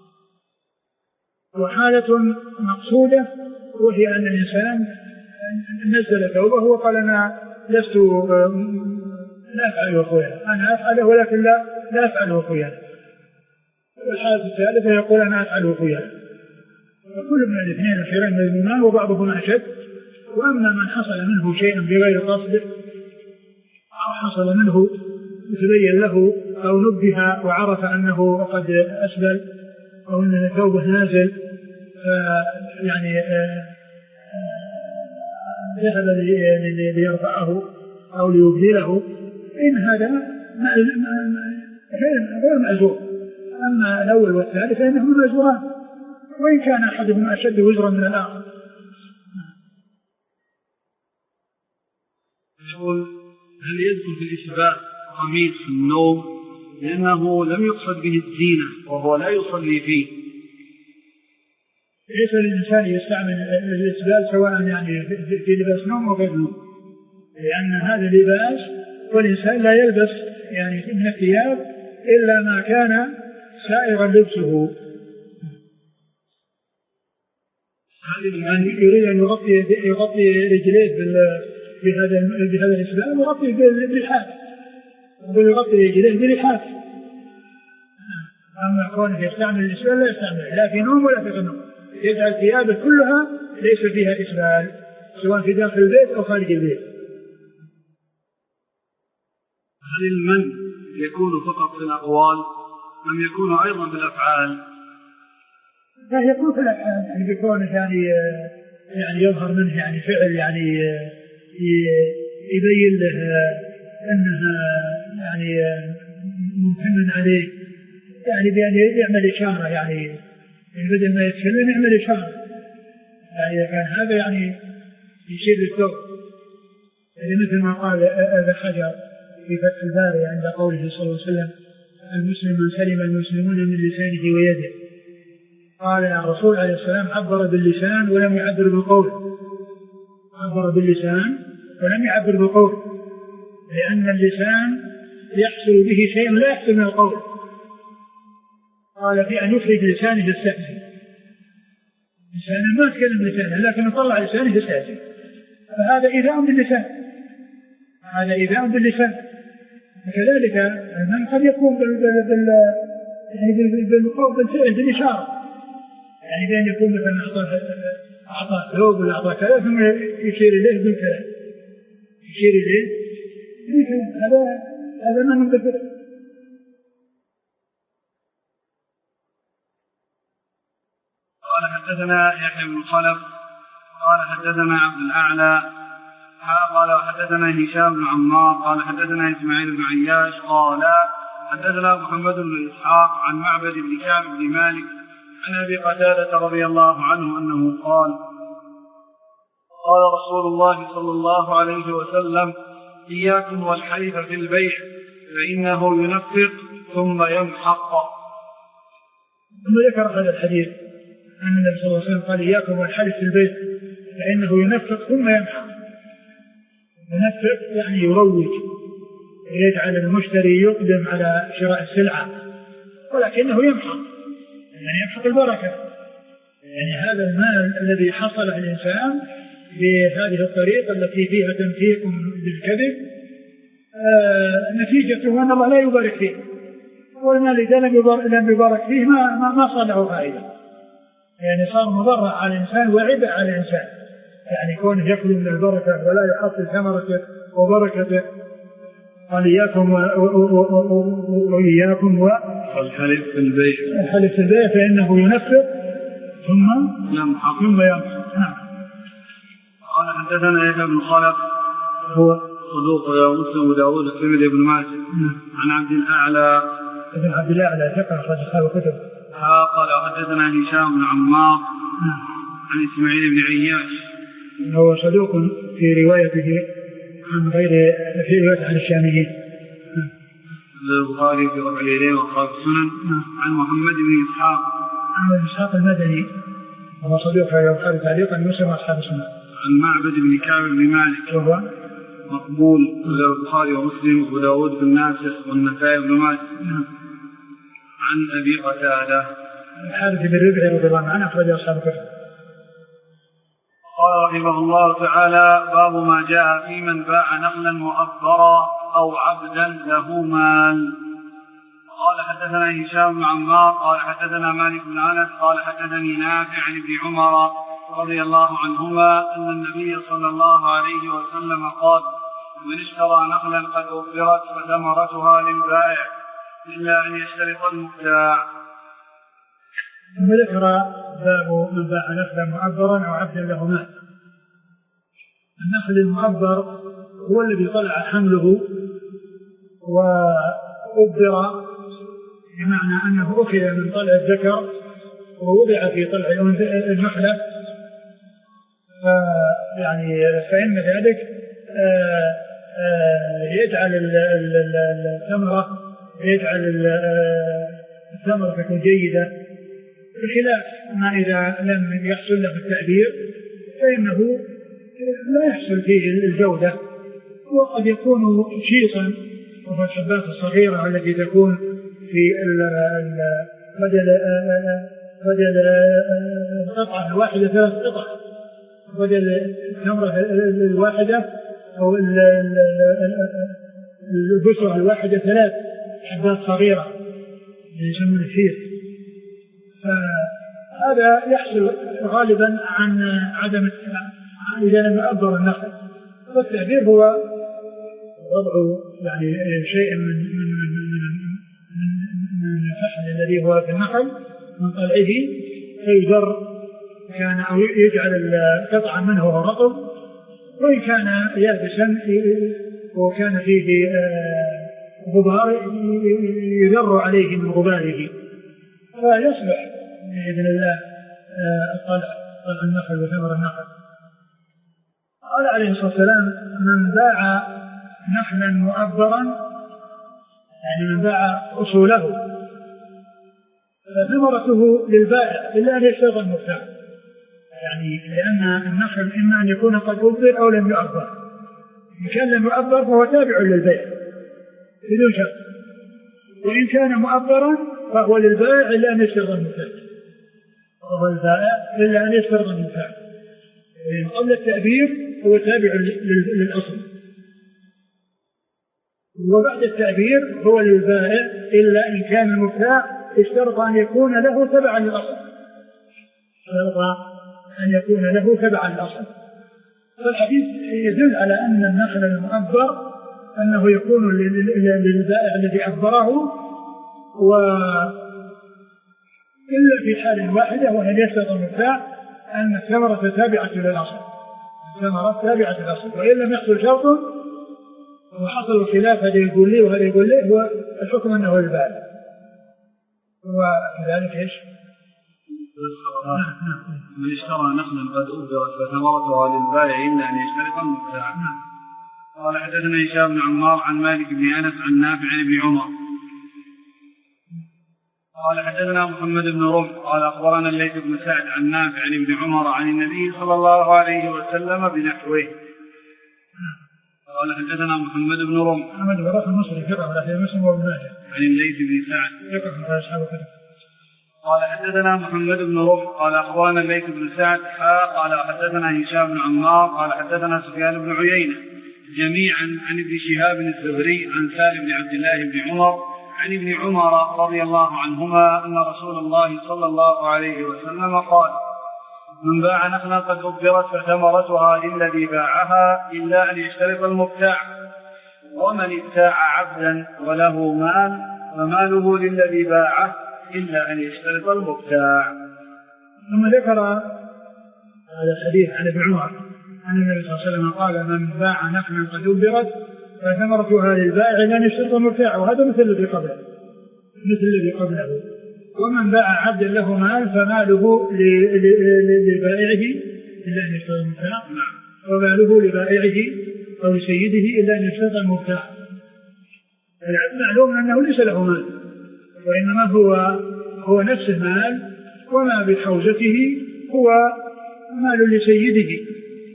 وحالة مقصودة وهي أن الإنسان نزل ثوبه وقال أنا لست لا أفعله خيلاء، أنا أفعله ولكن لا لا أفعله خيلاء. والحالة الثالثة يقول أنا أفعله خيلاء. وكل من الاثنين الخيرين مذمومان وبعضهما أشد. وأما من حصل منه شيء بغير قصد أو حصل منه تبين له أو نبه وعرف أنه قد أسبل أو أن ثوبه نازل يعني ذهب ليرفعه أو ليبدله، إن هذا غير مأزور. أما الأول والثالث فإنهم مأزوران، وإن كان أحدهم أشد وزرا من الآخر. يقول هل يدخل في الإسبال قميص النوم لأنه لم يقصد به الزينة وهو لا يصلي فيه؟ ليس للإنسان يستعمل الإسبال سواء يعني في لباس نوم أو غير نوم، لأن هذا لباس والإنسان لا يلبس يعني من الثياب إلا ما كان سائرا لبسه. يعني يريد أن يغطي يغطي رجليه بهذا بهذا الإسبال يغطي باللحاف، ويغطي رجليه باللحاف. أما كونه يستعمل الإسبال لا يستعمل لا في نوم ولا في غنوم، يجعل ثيابه كلها ليس فيها إسبال سواء في داخل البيت أو خارج البيت. هل المن يكون فقط في الأقوال أم يكون أيضا بالأفعال؟ لا، يكون في الأفعال، يعني بكونه يعني يعني يظهر منه يعني فعل يعني يبين له أنها يعني ممتن عليه، يعني بأن يعمل إشارة، يعني بدل ما يتكلم يعمل إشارة، يعني كان هذا يعني يشير للثوب، يعني مثل ما قال ابن حجر في فتح الباري عند قوله صلى الله عليه وسلم المسلم من سلم المسلمون من لسانه ويده. قال الرسول عليه السلام عبر باللسان ولم يعبر بالقول، عبر باللسان ولم يعبر بالقول، لأن اللسان يحصل به شيء لا يحصل من القول. قال في أن يخرج لسانه يستأذن، لسانه ما تكلم لسانه لكن يطلع لسانه يستأذن، فهذا إيذاء باللسان، هذا إيذاء باللسان. وكذلك من قد يكون بال بال بال يعني بالقول بالفعل بالإشارة، يعني بأن يكون مثلا أعطاه أعطاه ثوب ولا أعطاه كذا ثم يشير إليه بالكلام، يشير إليه بالكلام، هذا هذا ما من ذكر. قال حدثنا يحيى بن خلف قال حدثنا عبد الأعلى قال حدثنا هشام بن عمار قال حدثنا إسماعيل بن عياش قال حدثنا محمد بن إسحاق عن معبد بن كعب بن مالك عن أبي قتادة رضي الله عنه أنه قال قال رسول الله صلى الله عليه وسلم إياكم والحلف في البيع فإنه ينفق ثم يمحق. ثم ذكر هذا الحديث أن النبي صلى الله عليه وسلم قال إياكم والحلف في البيع فإنه ينفق ثم يمحق. ينفق يعني يروج ويجعل المشتري يقدم على شراء السلعة، ولكنه يمحق يعني يمحق البركة. يعني هذا المال الذي حصله الإنسان بهذه الطريقة التي فيها تنفيق بالكذب آه نتيجته أن الله لا يبارك فيه، والمال إذا لم يبارك فيه ما, ما, ما صنعه فائدة، يعني صار مضرة على الإنسان وعبء على الإنسان، يعني كونه يأكل من البركة ولا يحصل ثمرته وبركته. قال إياكم وإياكم والحلف في البيع الحلف في البيع فإنه ينفق ثم يمحق ثم يمحق. نعم. قال حدثنا يحيى بن خلف هو صدوق مسلم وداود الترمذي بن ماجه عن عبد الأعلى ابن عبد الأعلى ثقة أخرج أصحاب الكتب. قال حدثنا هشام بن عمار عن إسماعيل بن عياش هو صدوق في روايته عن غير في رواية عن الشاميين. البخاري في رفع اليدين وأصحاب السنن عن محمد بن إسحاق عن إسحاق المدني وهو صدوق في البخاري تعليقا مسلم وأصحاب السنن عن معبد بن كعب بن مالك وهو مقبول في البخاري ومسلم وداود بن ناسخ والنسائي بن ماجه عن أبي قتادة الحارث بن ربيعة رضي الله عنه أخرج أصحاب الكتب. قال رحمه الله تعالى باب ما جاء في من باع نخلا مؤبرا أو عبدا له مال. قال حدثنا هشام بن عمار قال حدثنا مالك بن أنس قال حدثني نافع عن ابن عمر رضي الله عنهما أن النبي صلى الله عليه وسلم قال من اشترى نخلا قد أبرت فثمرتها للبائع إلا أن يشترط المبتاع. ثم ذكر باب من باع نخلا مؤبرا أو عبدا له مال. النخل المؤبر هو الذي طلع حمله وأبر بمعنى أنه أخذ من طلع الذكر ووضع في طلع النخلة، يعني فإن ذلك يجعل الثمرة يجعل الثمرة تكون جيدة، بخلاف ما إذا لم يحصل له التعبير فإنه لا يحصل فيه الجودة، وقد يكون شيصا وهو الحبات الصغيرة التي تكون في بدل بدل القطعة الواحدة ثلاث قطع، بدل الثمرة الواحدة أو البشرة الواحدة ثلاث حبات صغيرة يسمونه الشيص. فهذا يحصل غالبا عن عدم إذا لم يؤبر النخل، والتعبير هو وضع يعني شيء من من من من من الفحل الذي هو في النخل من طلعه فيجر كان أو يجعل القطعة منه وهو رطب، وإن كان يابسا وكان فيه غبار يجر عليه من غباره فيصبح بإذن الله طلع طلع النخل وثمر النخل. قال عليه الصلاة والسلام من باع نخلا مؤبرا يعني من باع أصوله فثمرته للبائع إلا أن يشترط المبتاع، يعني لأن النخل إما أن يكون قد أبر أو لم يؤبر، إن كان لم يؤبر فهو تابع للبيع بدون شرط، وإن كان مؤبرا فهو للبائع إلا أن يشترط المبتاع، وهو البائع إلا أن يشترط المبتاع، يعني قبل التأبير هو تابع للأصل، وبعد التأبير هو للبائع إلا إن كان المبتاع اشترط أن يكون له تبعا للأصل، اشترط أن يكون له تبعا للأصل. فالحديث يدل على أن النخل المؤبر أنه يكون للبائع الذي أبره، وإلا في حال واحدة وهي يشترط المبتاع أن الثمرة تابعة للأصل، الثمرة تابعة للأصل، وإن لم يحصل شرط وحصل خلاف هذا يقول لي وهذا يقول لي، هو الحكم أنه البائع. وكذلك إيش؟ من اشترى نخلا قد أبرت فثمرتها للبائع إلا أن يشترط المبتاع. قال حدثنا هشام بن عمار عن مالك بن أنس عن نافع عن ابن عمر قال حدثنا محمد بن رمح قال أخبرنا الليث بن سعد عن نافع عن ابن عمر عن النبي صلى الله عليه وسلم بنحوه. قال حدثنا محمد بن رمح محمد بن رمح المصري ثقة ولكن مسلم وابن ماجه عن الليث بن سعد ثقة من أصحاب الكتب. قال حدثنا محمد بن رمح قال أخبرنا الليث بن سعد قال حدثنا هشام بن عمار قال حدثنا سفيان بن عيينة جميعا عن ابن شهاب الزهري عن سالم بن عبد الله بن عمر عن ابن عمر رضي الله عنهما أن رسول الله صلى الله عليه وسلم قال: من باع نخلا قد أبرت فثمرتها للذي باعها إلا أن يشترط المبتاع، ومن ابتاع عبدا وله مال فماله للذي باعه إلا أن يشترط المبتاع. ثم ذكر هذا الحديث عن ابن عمر أن النبي صلى الله عليه وسلم قال: من باع نخلا قد أبرت فثمرتها للبائع إلا أن يشترط المبتاع، وهذا مثل الذي قبله مثل الذي قبله. ومن باع عبدا له مال فماله لبائعه إلا أن يشترط المبتاع، وماله لبائعه أو لسيده إلا أن يشترط المبتاع. العبد معلوم أنه ليس له مال، وإنما هو هو نفس المال، وما بحوزته هو مال لسيده.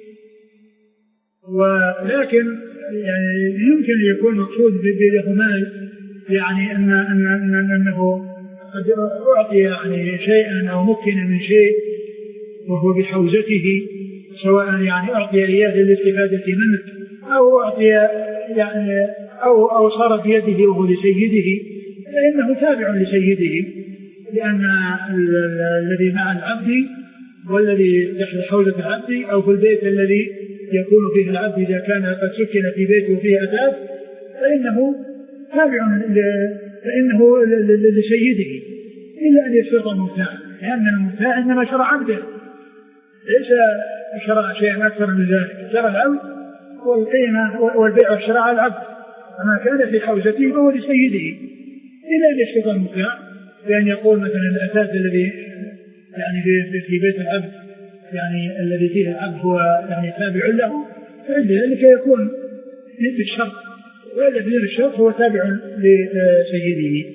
ولكن يعني يمكن أن يكون مقصود بله مال، يعني أن أن أن أنه قد أعطي يعني شيئا أو مكن من شيء وهو بحوزته، سواء يعني أعطي إياه للاستفادة منه أو أعطي يعني أو أو صار بيده وهو لسيده، فإنه تابع لسيده، لأن الذي مع العبد والذي تحت حوزة العبد أو في البيت الذي يكون فيه العبد إذا كان قد سكن في بيته وفيه أثاث فإنه تابع فإنه لسيده إلا أن يشترط المبتاع، لأن المبتاع إنما شرع عبده، ليس شرع شيئا أكثر من ذلك، شرع العبد والقيمة والبيع والشراء على العبد، وما كان في حوزته فهو لسيده إلا أن يشترط المبتاع، بأن يقول مثلا الأثاث الذي يعني في بيت العبد يعني الذي فيه العبد هو يعني تابع له، فعند ذلك يكون بالشرط، وإلا بدون الشرط هو تابع لسيده.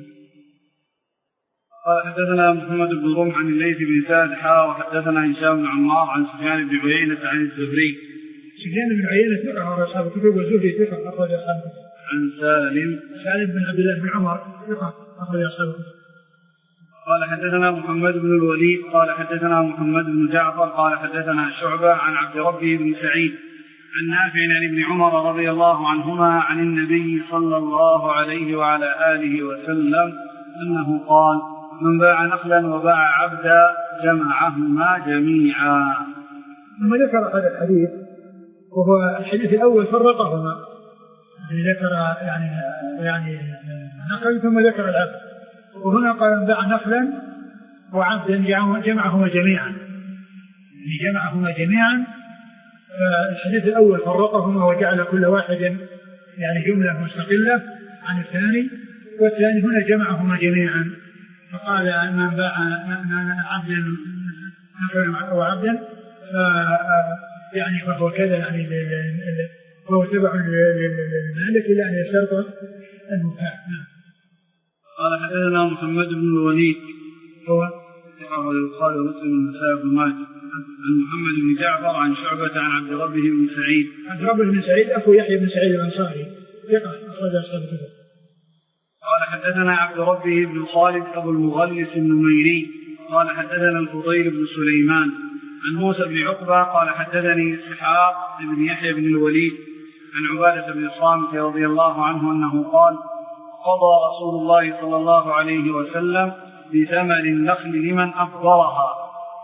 قال حدثنا محمد بن رمح عن الليث بن سعد حا وحدثنا هشام بن عمار عن سفيان بن عيينة عن الزهري. سفيان بن عيينة ثقة أخرج أصحاب الكتب، والزهري ثقة أخرج أصحاب الكتب. عن سالم سالم بن عبد الله بن عمر ثقة أخرج أصحاب الكتب. قال حدثنا محمد بن الوليد قال حدثنا محمد بن جعفر قال حدثنا شعبة عن عبد ربه بن سعيد عن نافع عن ابن عمر رضي الله عنهما عن النبي صلى الله عليه وعلى آله وسلم أنه قال: من باع نخلا وباع عبدا جمعهما جميعا. ثم ذكر هذا الحديث، وهو الحديث الأول فرقهما، يعني ذكر يعني يعني نخل ثم ذكر العبد، وهنا قال: من باع نخلا وعبدا جمعهما جميعا، يعني جمعهما جميعا. فالحديث الأول فرقهما وجعل كل واحد يعني جملة مستقلة عن الثاني، والثاني هنا جمعهما جميعا، فقال: من باع عبدا نخلا وعبدا يعني فهو كذا، يعني فهو تبع للمالك إلى أن يشترط المبتاع. قال حدثنا محمد بن الوليد هو رواه البخاري ومسلم والنسائي بن ماجه عن محمد بن جعفر عن شعبة عن عبد ربه بن سعيد. عبد ربه بن سعيد أخو يحيى بن سعيد الأنصاري ثقة أخرج أصحاب الكتب. قال حدثنا عبد ربه بن خالد أبو المغلس النميري قال حدثنا الفضيل بن سليمان عن موسى بن عقبة قال حدثني إسحاق بن يحيى بن الوليد عن عبادة بن الصامت رضي الله عنه أنه قال: قضى رسول الله صلى الله عليه وسلم بثمن النخل لمن أفضلها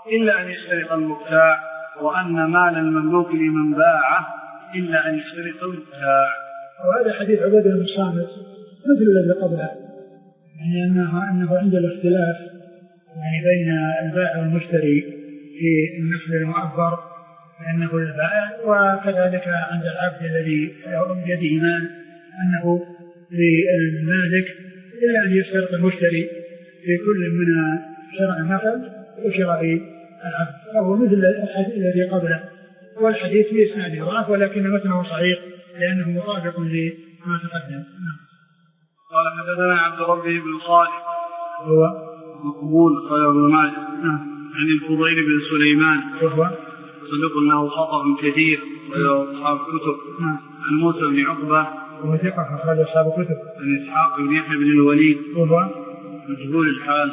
إلا أن يشترط المبتاع، وأن مال المملوك لمن باعه إلا أن يشترط المبتاع. وهذا حديث عبادة بن الصامت مثل الذي قبله، يعني أنه, أنه عند الاختلاف يعني بين البائع والمشتري في النخل المعبر فإنه للبائع، وكذلك عند العبد الذي بيده مال أنه للمالك إلا أن يشترط المشتري في كل من شراء النخل وشراء العبد، فهو مثل الحديث الذي قبله. والحديث بإسناده ضعف ولكن متنه صحيح لأنه مطابق لما تقدم. قال حدثنا عبد ربه بن صالح هو مقبول قال ابن ماجه عن الفضيل بن سليمان وهو صدق له خطأ كثير وله أصحاب كتب عن موسى بن عقبة وهو ثقة أخرج أصحاب كتب عن إسحاق بن يحيى بن الوليد وهو مجهول الحال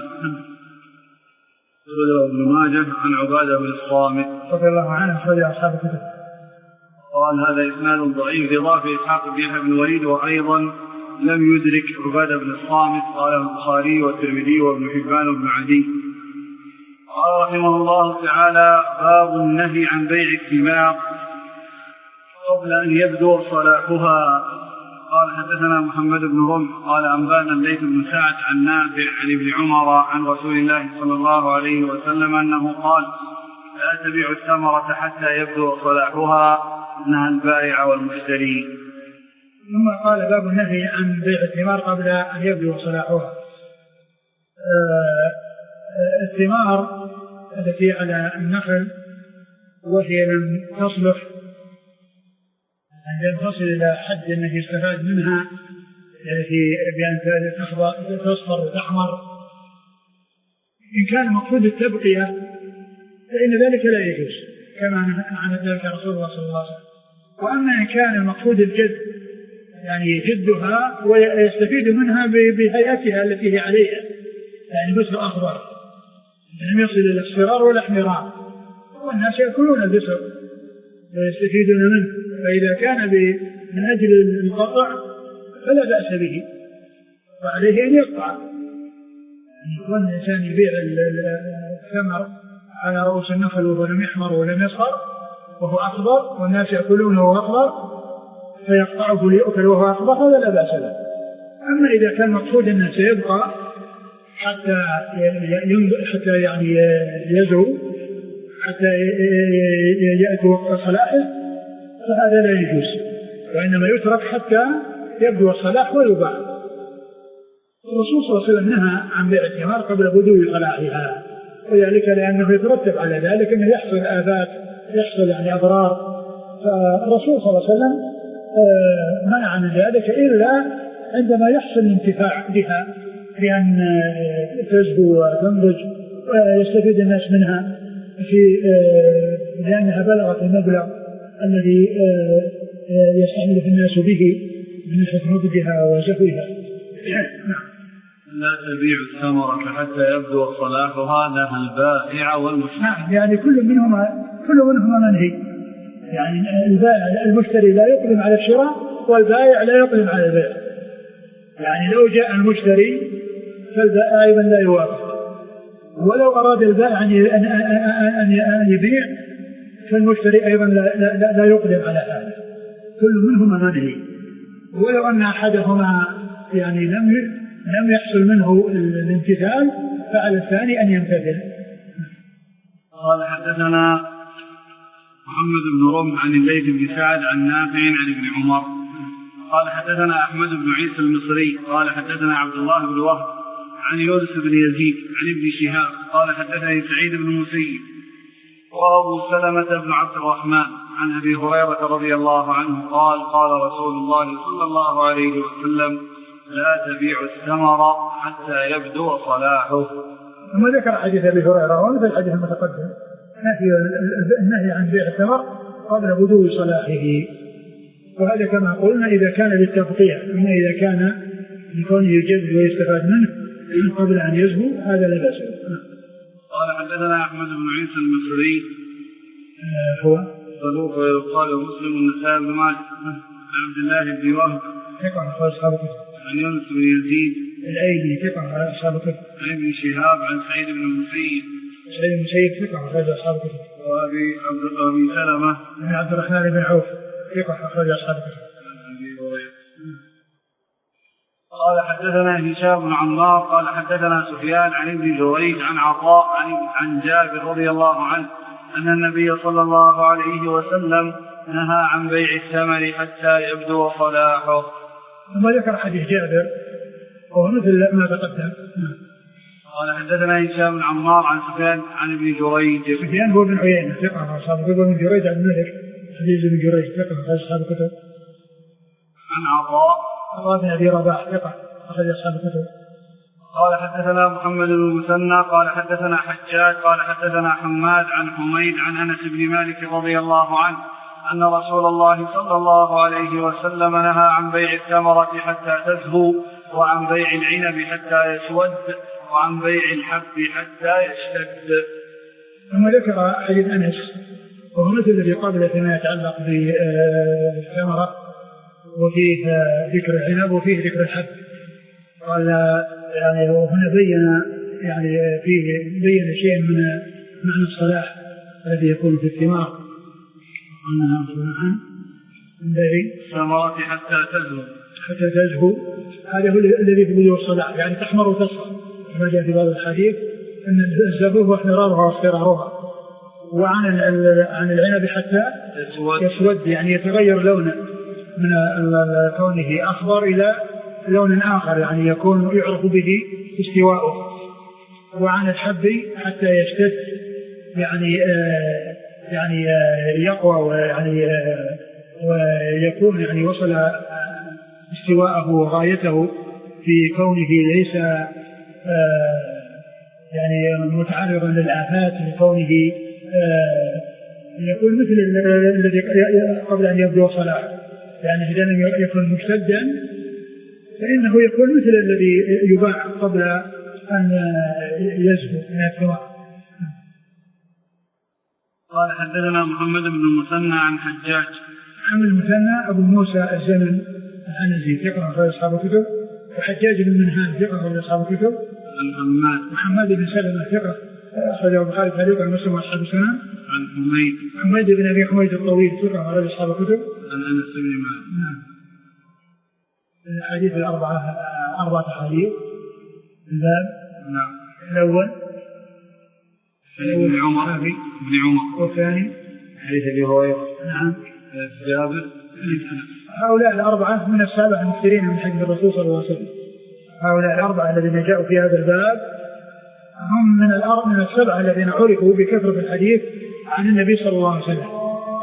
قال ابن ماجه عن عبادة بن الصامت رضي الله عنه أخرج أصحاب كتب. قال هذا إسناد ضعيف بإضافة إسحاق بن يحيى بن الوليد وأيضا لم يدرك عبادة بن الصامت قاله البخاري والترمذي وابن حبان وابن عدي. قال رحمه الله تعالى باب النهي عن بيع الثمار قبل أن يبدو صلاحها. قال حدثنا محمد بن رمح قال أنبانا الليث بن سعد عن نافع عن ابن عمر عن رسول الله صلى الله عليه وسلم أنه قال لا تبيع الثمرة حتى يبدو صلاحها نهى البائع والمشتري. ثم قال باب النهي عن بيع الثمار قبل أن يبدو صلاحها. الثمار التي على النخل وهي لم تصلح أن لم تصل إلى حد أنه يستفاد منها في بأن تصفر وتحمر، إن كان مقصود التبقية فإن ذلك لا يجوز كما عن ذلك رسول الله صلى الله عليه وسلم. وأما إن كان المقصود الجد يعني يجدها ويستفيد منها بهيئتها التي هي عليها، يعني بسر أخضر لم يصل إلى الاصفرار ولا احمرار، والناس يأكلون البسر ويستفيدون منه، فإذا كان من أجل القطع فلا بأس به وعليه أن يقطع. يعني يكون الإنسان يبيع الثمر على رؤوس النخل وهو لم يحمر ولم يصفر وهو أخضر والناس يأكلونه وهو أخضر فيقطعه ليأكل وهو أخضر هذا لا بأس له. أما إذا كان مقصود أنه سيبقى حتى حتى يعني يزرو حتى يأتي وقت صلاحه فهذا لا يجوز، وإنما يترك حتى يبدو الصلاح ويباع. الرسول صلى الله عليه وسلم نهى عن بيع الثمار قبل بدو صلاحها، وذلك لأنه يترتب على ذلك أنه يحصل آفات يحصل يعني أضرار، فالرسول صلى الله عليه وسلم منع عن ذلك إلا عندما يحصل الانتفاع بها بأن تزهو وتنضج ويستفيد الناس منها في لأنها بلغت المبلغ الذي يستعمل الناس به من ناحية نضجها وزهوها. لا تبيع الثمرة حتى يبدو صلاحها نهى البائع والمشتري. يعني كل منهما كل منهما منهي، يعني البائع المشتري لا يقدم على الشراء والبائع لا يقدم على البيع. يعني لو جاء المشتري فالبائع أيضا لا يوافق، ولو أراد البائع أن يبيع فالمشتري أيضا لا, لا, لا يقدم على هذا. كل منهما منهي، ولو أن أحدهما يعني لم لم يحصل منه الامتثال فعلى الثاني أن يمتثل. قال حدثنا محمد بن رمح عن الليث بن سعد عن نافع عن ابن عمر قال حدثنا أحمد بن عيسى المصري قال حدثنا عبد الله بن وهب عن يونس بن يزيد عن ابن شهاب قال حدثني سعيد بن المسيب وأبو سلمة بن عبد الرحمن عن أبي هريرة رضي الله عنه قال قال رسول الله صلى الله عليه وسلم لا تبيع الثمر حتى يبدو صلاحه. ثم ذكر حديث أبي هريرة ومثل الحديث المتقدم النهي عن بيع الثمر قبل بدو صلاحه، وهذا كما قلنا إذا كان للتبقية، أما إذا كان يكون يجد ويستفاد منه قبل أن يزهو هذا لا بأس. قال حدثنا أحمد بن عيسى المصري آه هو صدوق ويقال مسلم النسائي بن ماجه عن عبد الله بن وهب ثقة على أصحاب الكتب عن يونس بن يزيد الأيلي ثقة على أصحاب الكتب عن ابن شهاب عن سعيد بن المسيب سعيد بن المسيب ثقة أخرج أصحاب الكتب. وأبي عبد أبي سلمة بن عبد الرحمن بن عوف ثقة أخرج أصحاب الكتب. قال حدثنا هشام بن عمار قال حدثنا سفيان عن ابن جريج عن عطاء عن عن جابر رضي الله عنه أن النبي صلى الله عليه وسلم نهى عن بيع الثمر حتى يبدو صلاحه. ثم ذكر حديث جابر وهو مثل ما تقدم. قال حدثنا هشام بن عمار عن سفيان عن ابن جريج. سفيان هو بن عيينة ثقة أصحاب الكتب. ابن جريج عن الملك حديث ابن جريج ثقة أصحاب الكتب. عن عطاء عطاء بن أبي رباح ثقة أخرج أصحاب الكتب. قال حدثنا محمد بن المثنى قال حدثنا حجاج قال حدثنا حماد عن حميد عن أنس بن مالك رضي الله عنه أن رسول الله صلى الله عليه وسلم نهى عن بيع الثمرة حتى تزهو وعن بيع العنب حتى يسود وعن بيع الحب حتى يشتد. ثم ذكر حديث أنس وهو مثل الذي قبل فيما يتعلق بالثمرة وفيه ذكر العنب وفيه ذكر الحب. قال يعني هنا بين يعني فيه بين شيء من معنى الصلاح الذي يكون في الثمار عنها عن بيع الثمرة حتى تزهو حتى تزهو. هذا هو الذي في بدو الصلاح يعني تحمر وتصفر كما جاء في بعض الحديث أن الزهو هو احمرارها واصفرارها. وعن عن العنب حتى يسود, يسود يعني يتغير لونه من كونه أخضر إلى لون آخر يعني يكون يعرف به استواءه. وعن الحب حتى يشتد يعني آه يعني آه يقوى ويعني آه ويكون يعني وصل آه استواءه وغايته في كونه ليس آه يعني متعرضا للآفات لكونه آه يكون مثل الذي قبل أن يبدو صلاح يعني إذا لم يكن مشتدا فإنه يكون مثل الذي يباع قبل أن يزهو من الثمار. قال حدثنا محمد بن المثنى عن حجاج. محمد المثنى أبو موسى الزمن الحنزي ثقة أخرج أصحاب الكتب. وحجاج بن منهان ثقة أخرج أصحاب الكتب. عن حماد محمد بن سلمة ثقة أخرجه البخاري تعليقا ومسلم وأصحاب السنن. عن حميد حميد بن أبي حميد الطويل ثقة أخرج أصحاب الكتب. عن أنس بن مالك. نعم. الحديث الأربعة أربعة حديث الباب. نعم. الأول ابن عمر ابن عمر والثاني حديث أبي هريرة. نعم. جابر. هؤلاء الأربعة من السابع المكثرين من حديث الرسول صلى الله عليه وسلم. هؤلاء الأربعة الذين جاءوا في هذا الباب هم من الأربعة من السبعة الذين عرفوا بكثرة الحديث عن النبي صلى الله عليه وسلم.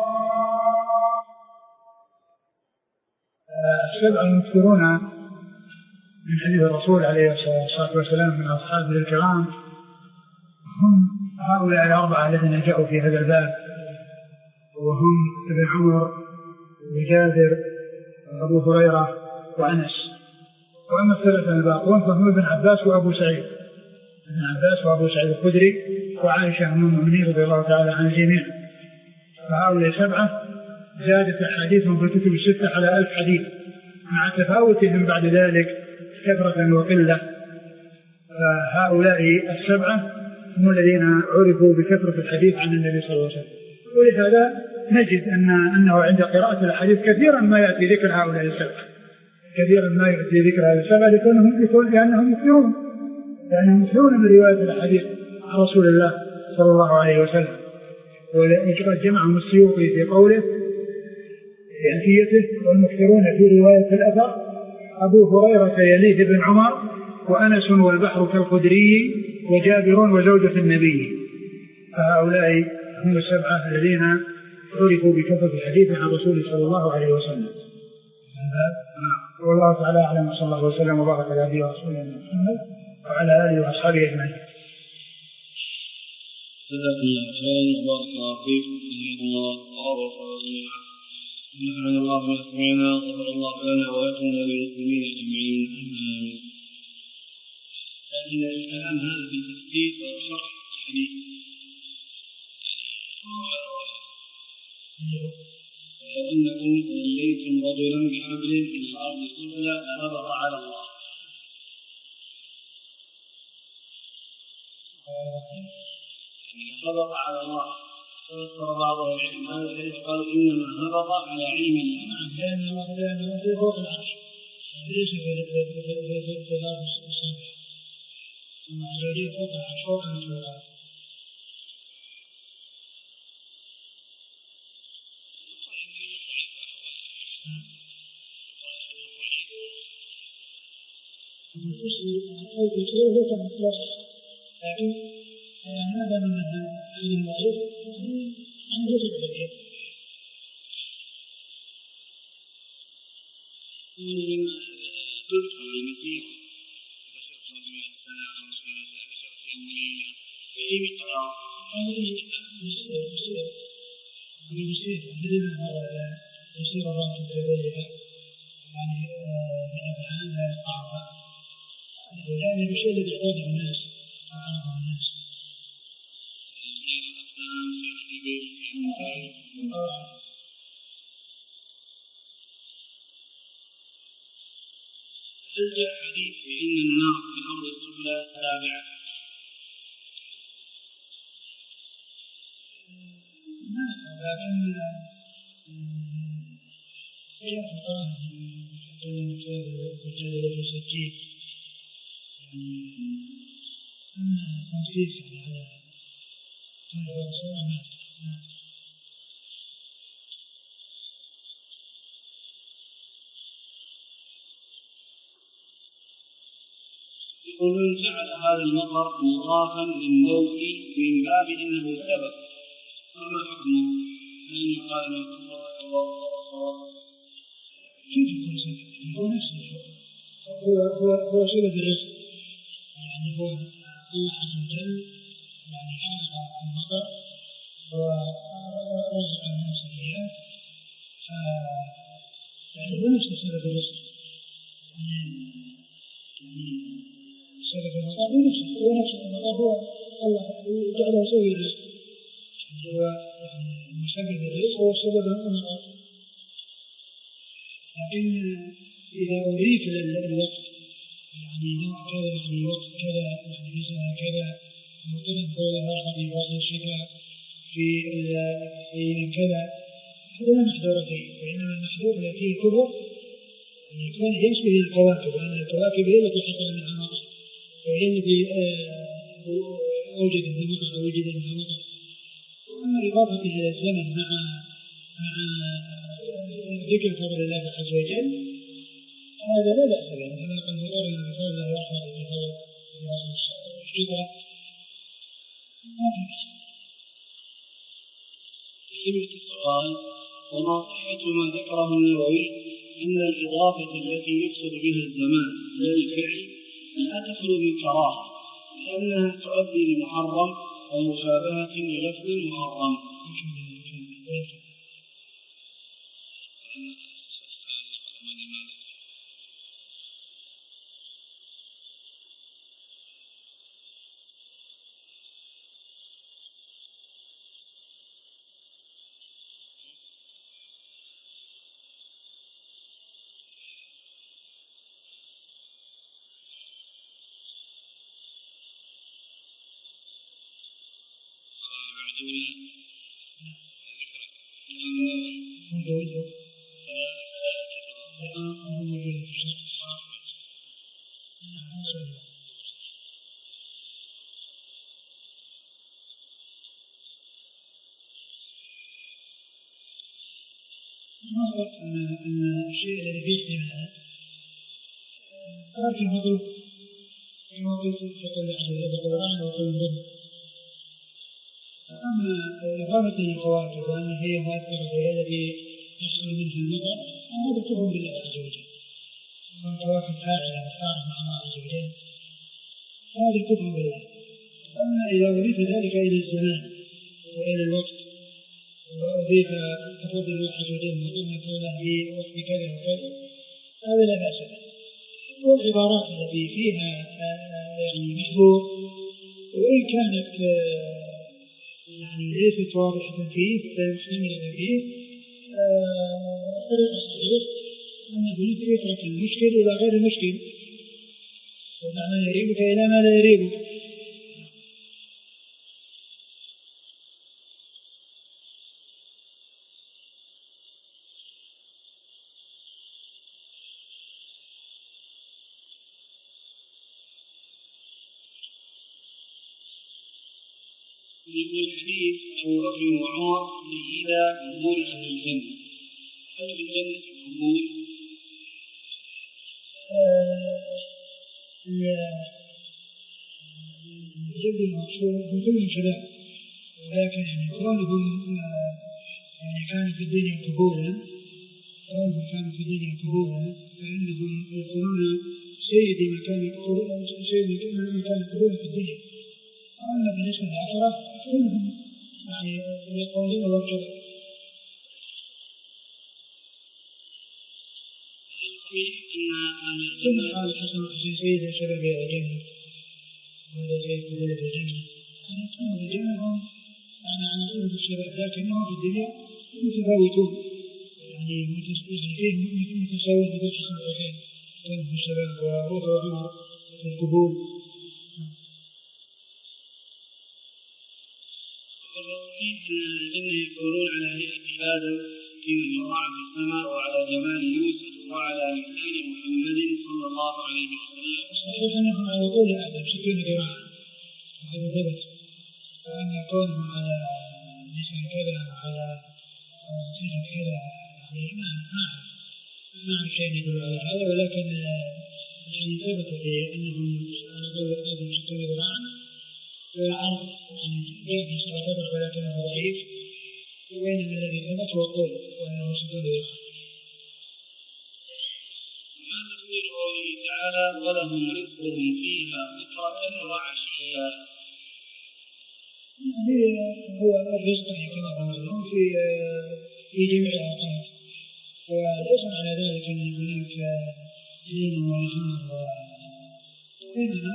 السبعة المكثرون من حديث الرسول عليه الصلاة والسلام من أصحابه الكرام هم هؤلاء الأربعة الذين جاءوا في هذا الباب وهم ابن عمر وجابر وأبو هريرة وأنس. وأما الثلاثة الباقون فهم ابن عباس وأبو سعيد ابن عباس وأبو سعيد الخدري وعائشة أم المؤمنين رضي الله تعالى عن الجميع. فهؤلاء سبعة زادت أحاديثهم في الكتب الستة على ألف حديث مع تفاوتهم بعد ذلك كثرة وقلة. فهؤلاء السبعة هم الذين عرفوا بكثرة الحديث عن النبي صلى الله عليه وسلم. ولهذا نجد أن أنه عند قراءة الحديث كثيرا ما يأتي ذكر هؤلاء السبعة كثيرا ما يأتي ذكر هؤلاء السبعة لأنهم يكون لأنهم مكثرون لأنهم مكثرون من رواية الحديث عن رسول الله صلى الله عليه وسلم. وقد جمعهم السيوطي في قوله في ألفيته والمكثرون في رواية الأثر أبو هريرة يليه بن عمر وأنس والبحر كالخدري وجابر وزوجة النبي. فهؤلاء هم السبعة الذين عرفوا بكثرة الحديث عن رسول صلى الله عليه وسلم. والله تعالى أعلم وصلى الله وسلم وبارك على نبينا ورسوله محمد وعلى آله وأصحابه أجمعين. جزاكم الله خيرا وبارك الله فيكم ورحمة الله وبركاته. نفعنا الله بما سمعنا وغفر الله لنا ولكم وللمسلمين أجمعين. لكن الكلام هذا في تفسير وشرح الحديث لو أنكم وليتم رجلا بحبل إلى الأرض سفلى فنظر على الله هبط على الله وذكر بعض العلم هذا الحديث قالوا إنما هبط على علم الله لأنه لأنه في فوق العرش ليس في في الأرض السابعة ثم عزوجين فوق العرش فوق المخلوقات. لكن هذا من علم المعرف عن جزء كبير من تذكر المسيح مسيرة خمسمائة سنة خمسمائة سنة مسيرة يوم وليلة في أي مقدار مسير مسير مسير بدنا هذا مسير الراكب بذلك يعني من العام لا يقعها لأن الشيء الذي يحتاجه الناس وعرفه الناس سير الأقدام سير الإبل هل جاء حديث بأن النار في الأرض السفلى تابعة؟ نعم لكن جاء فقط في في سجين أما تنسيس على هذا السؤال نعم. يقولون جعل هذا المطر مضافا للموت من باب انه سبب فما حكمه؟ هل يقال له كيف يكون سبب؟ هو نفسه هو هو هو سبب الرزق يعني هو الله عز وجل يعني خلق المطر ورزق الناس فيها ف يعني هو نفسه سبب الرزق يعني سبب المطر هو نفسه هو نفسه المطر هو الله جعله سبب الرزق هو يعني مسبب الرزق هو سبب المطر. لكن إذا أضيف الوقت يعني نوع كذا يعني وقت كذا يعني في سنة كذا مطر طولها في فصل الشتاء في أيام كذا هذا لا محذور فيه وإنما المحذور التي فيه كبر أن يكون يشبه الكواكب لأن الكواكب هي التي حصل منها المطر وهي التي أوجد منها المطر أو وجد منها المطر. وأما إضافة إلى الزمن مع مع ذكر فضل الله عز وجل هذا لا بأس به مثلا قد مطرنا بفضل الله ورحمته بفضل الشتاء ما في بأس. كلمة السؤال وما صحة ما ذكره النووي أن الإضافة التي يقصد بها الزمان للفعل لا تخلو من كراهة لأنها تؤدي لمحرم أو مشابهة للفظ محرم. أن الشيء الذي فيه احتمال لكن مضروب في موقف يقول عز وجل بالقرآن ويقول ضد. أما إضافة الكواكب وأن هي مؤثرة وهي التي يحصل منها المطر هذا كفر بالله عز وجل والكواكب فاعلة مختارة مع الله عز وجل هذا كفر بالله. أما إذا أضيف ذلك إلى الزمان وإلى الوقت وأضيف تفضل الله عز وجل وقلنا قوله في وقت كذا وكذا هذا لا بأس به. والعبارات التي فيها يعني محظور وإن كانت يعني ليست واضحة فيه لا محتملة فيه الطريق الصحيح أن يقول يترك المشكل إلى غير المشكل ومعنى يريبك إلى ما لا يريبك. يقول الحديث أبو بكر وعمر سيدا قبول أهل الجنة، أهل الجنة قبول الجد المقصود كلهم شباب، ولكن يعني كونهم يعني كانوا في الدنيا قبولا، كونهم كانوا في الدنيا قبولا فإنهم يقولون سيدي ما كان سيدي ما كان قبولا في الدنيا. أما بالنسبة للآخرة كلهم يعني يقولون وكذا. ثم قال الحسن والحسين سيدنا شباب الجنة، هذا زي قبول الجنة، يعني يكونوا الجنة هم يعني على طول الشباب، لكنهم في الدنيا متفاوتون، يعني يعني فيهم متساوون بدون حسن والحسين، كانوا الشباب ووضعوا في القبول. الجنة يقولون على هيئة آدم فيما يرعى في السماء، وعلى جمال يوسف، وعلى لسان محمد صلى الله عليه وسلم. صحيح أنهم على طول آدم ستين ذراعا، هذا ثبت، وأن كونهم على لسان كذا وعلى صفة كذا يعني ما أعرف ما أعرف شيء يدل على هذا، ولكن يعني ثبت بأنهم على طول آدم ستين ذراعا. والعرض يعني جاء في صلاة بدر ولكنه ضعيف، وبينما الذي ثبت هو الطول وأنه ستون ذراعا. ما تفسير قوله تعالى ولهم رزقهم فيها بكرة وعشيا؟ يعني هو الرزق كما قالوا في في جميع الأوقات، وليس على ذلك أن هناك ليل ونهار، وإنما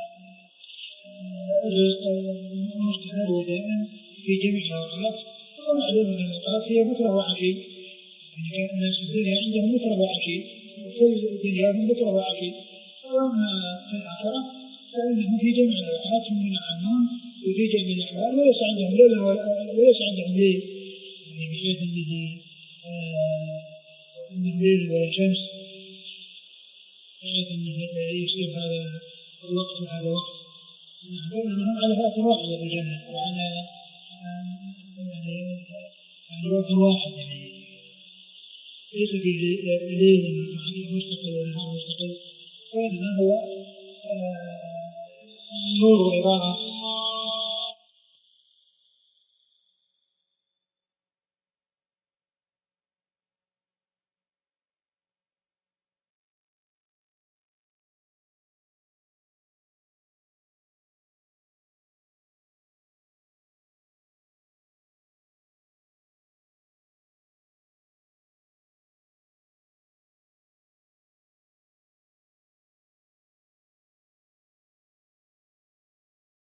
الرزق مستمر دائما في جميع الأوقات، ومعلوم أن الأوقات هي بكرة وعشي، يعني كان الناس في الدنيا عندهم بكرة وعشي، وكل دنياهم بكرة وعشي. وأما في الآخرة فإنهم في جميع الأوقات هم ينعمون وفي جميع الأحوال، وليس عندهم ليل وليس عندهم ليل، يعني بحيث أنه أنه ليل ولا شمس، بحيث أنه يصير هذا الوقت وهذا وقت. بينهم على هيئة واحدة في الجنة، وعلى يعني يعني وقت واحد، يعني ليس في ليل مستقل ونهار مستقل، وإنما هو نور وإضاءة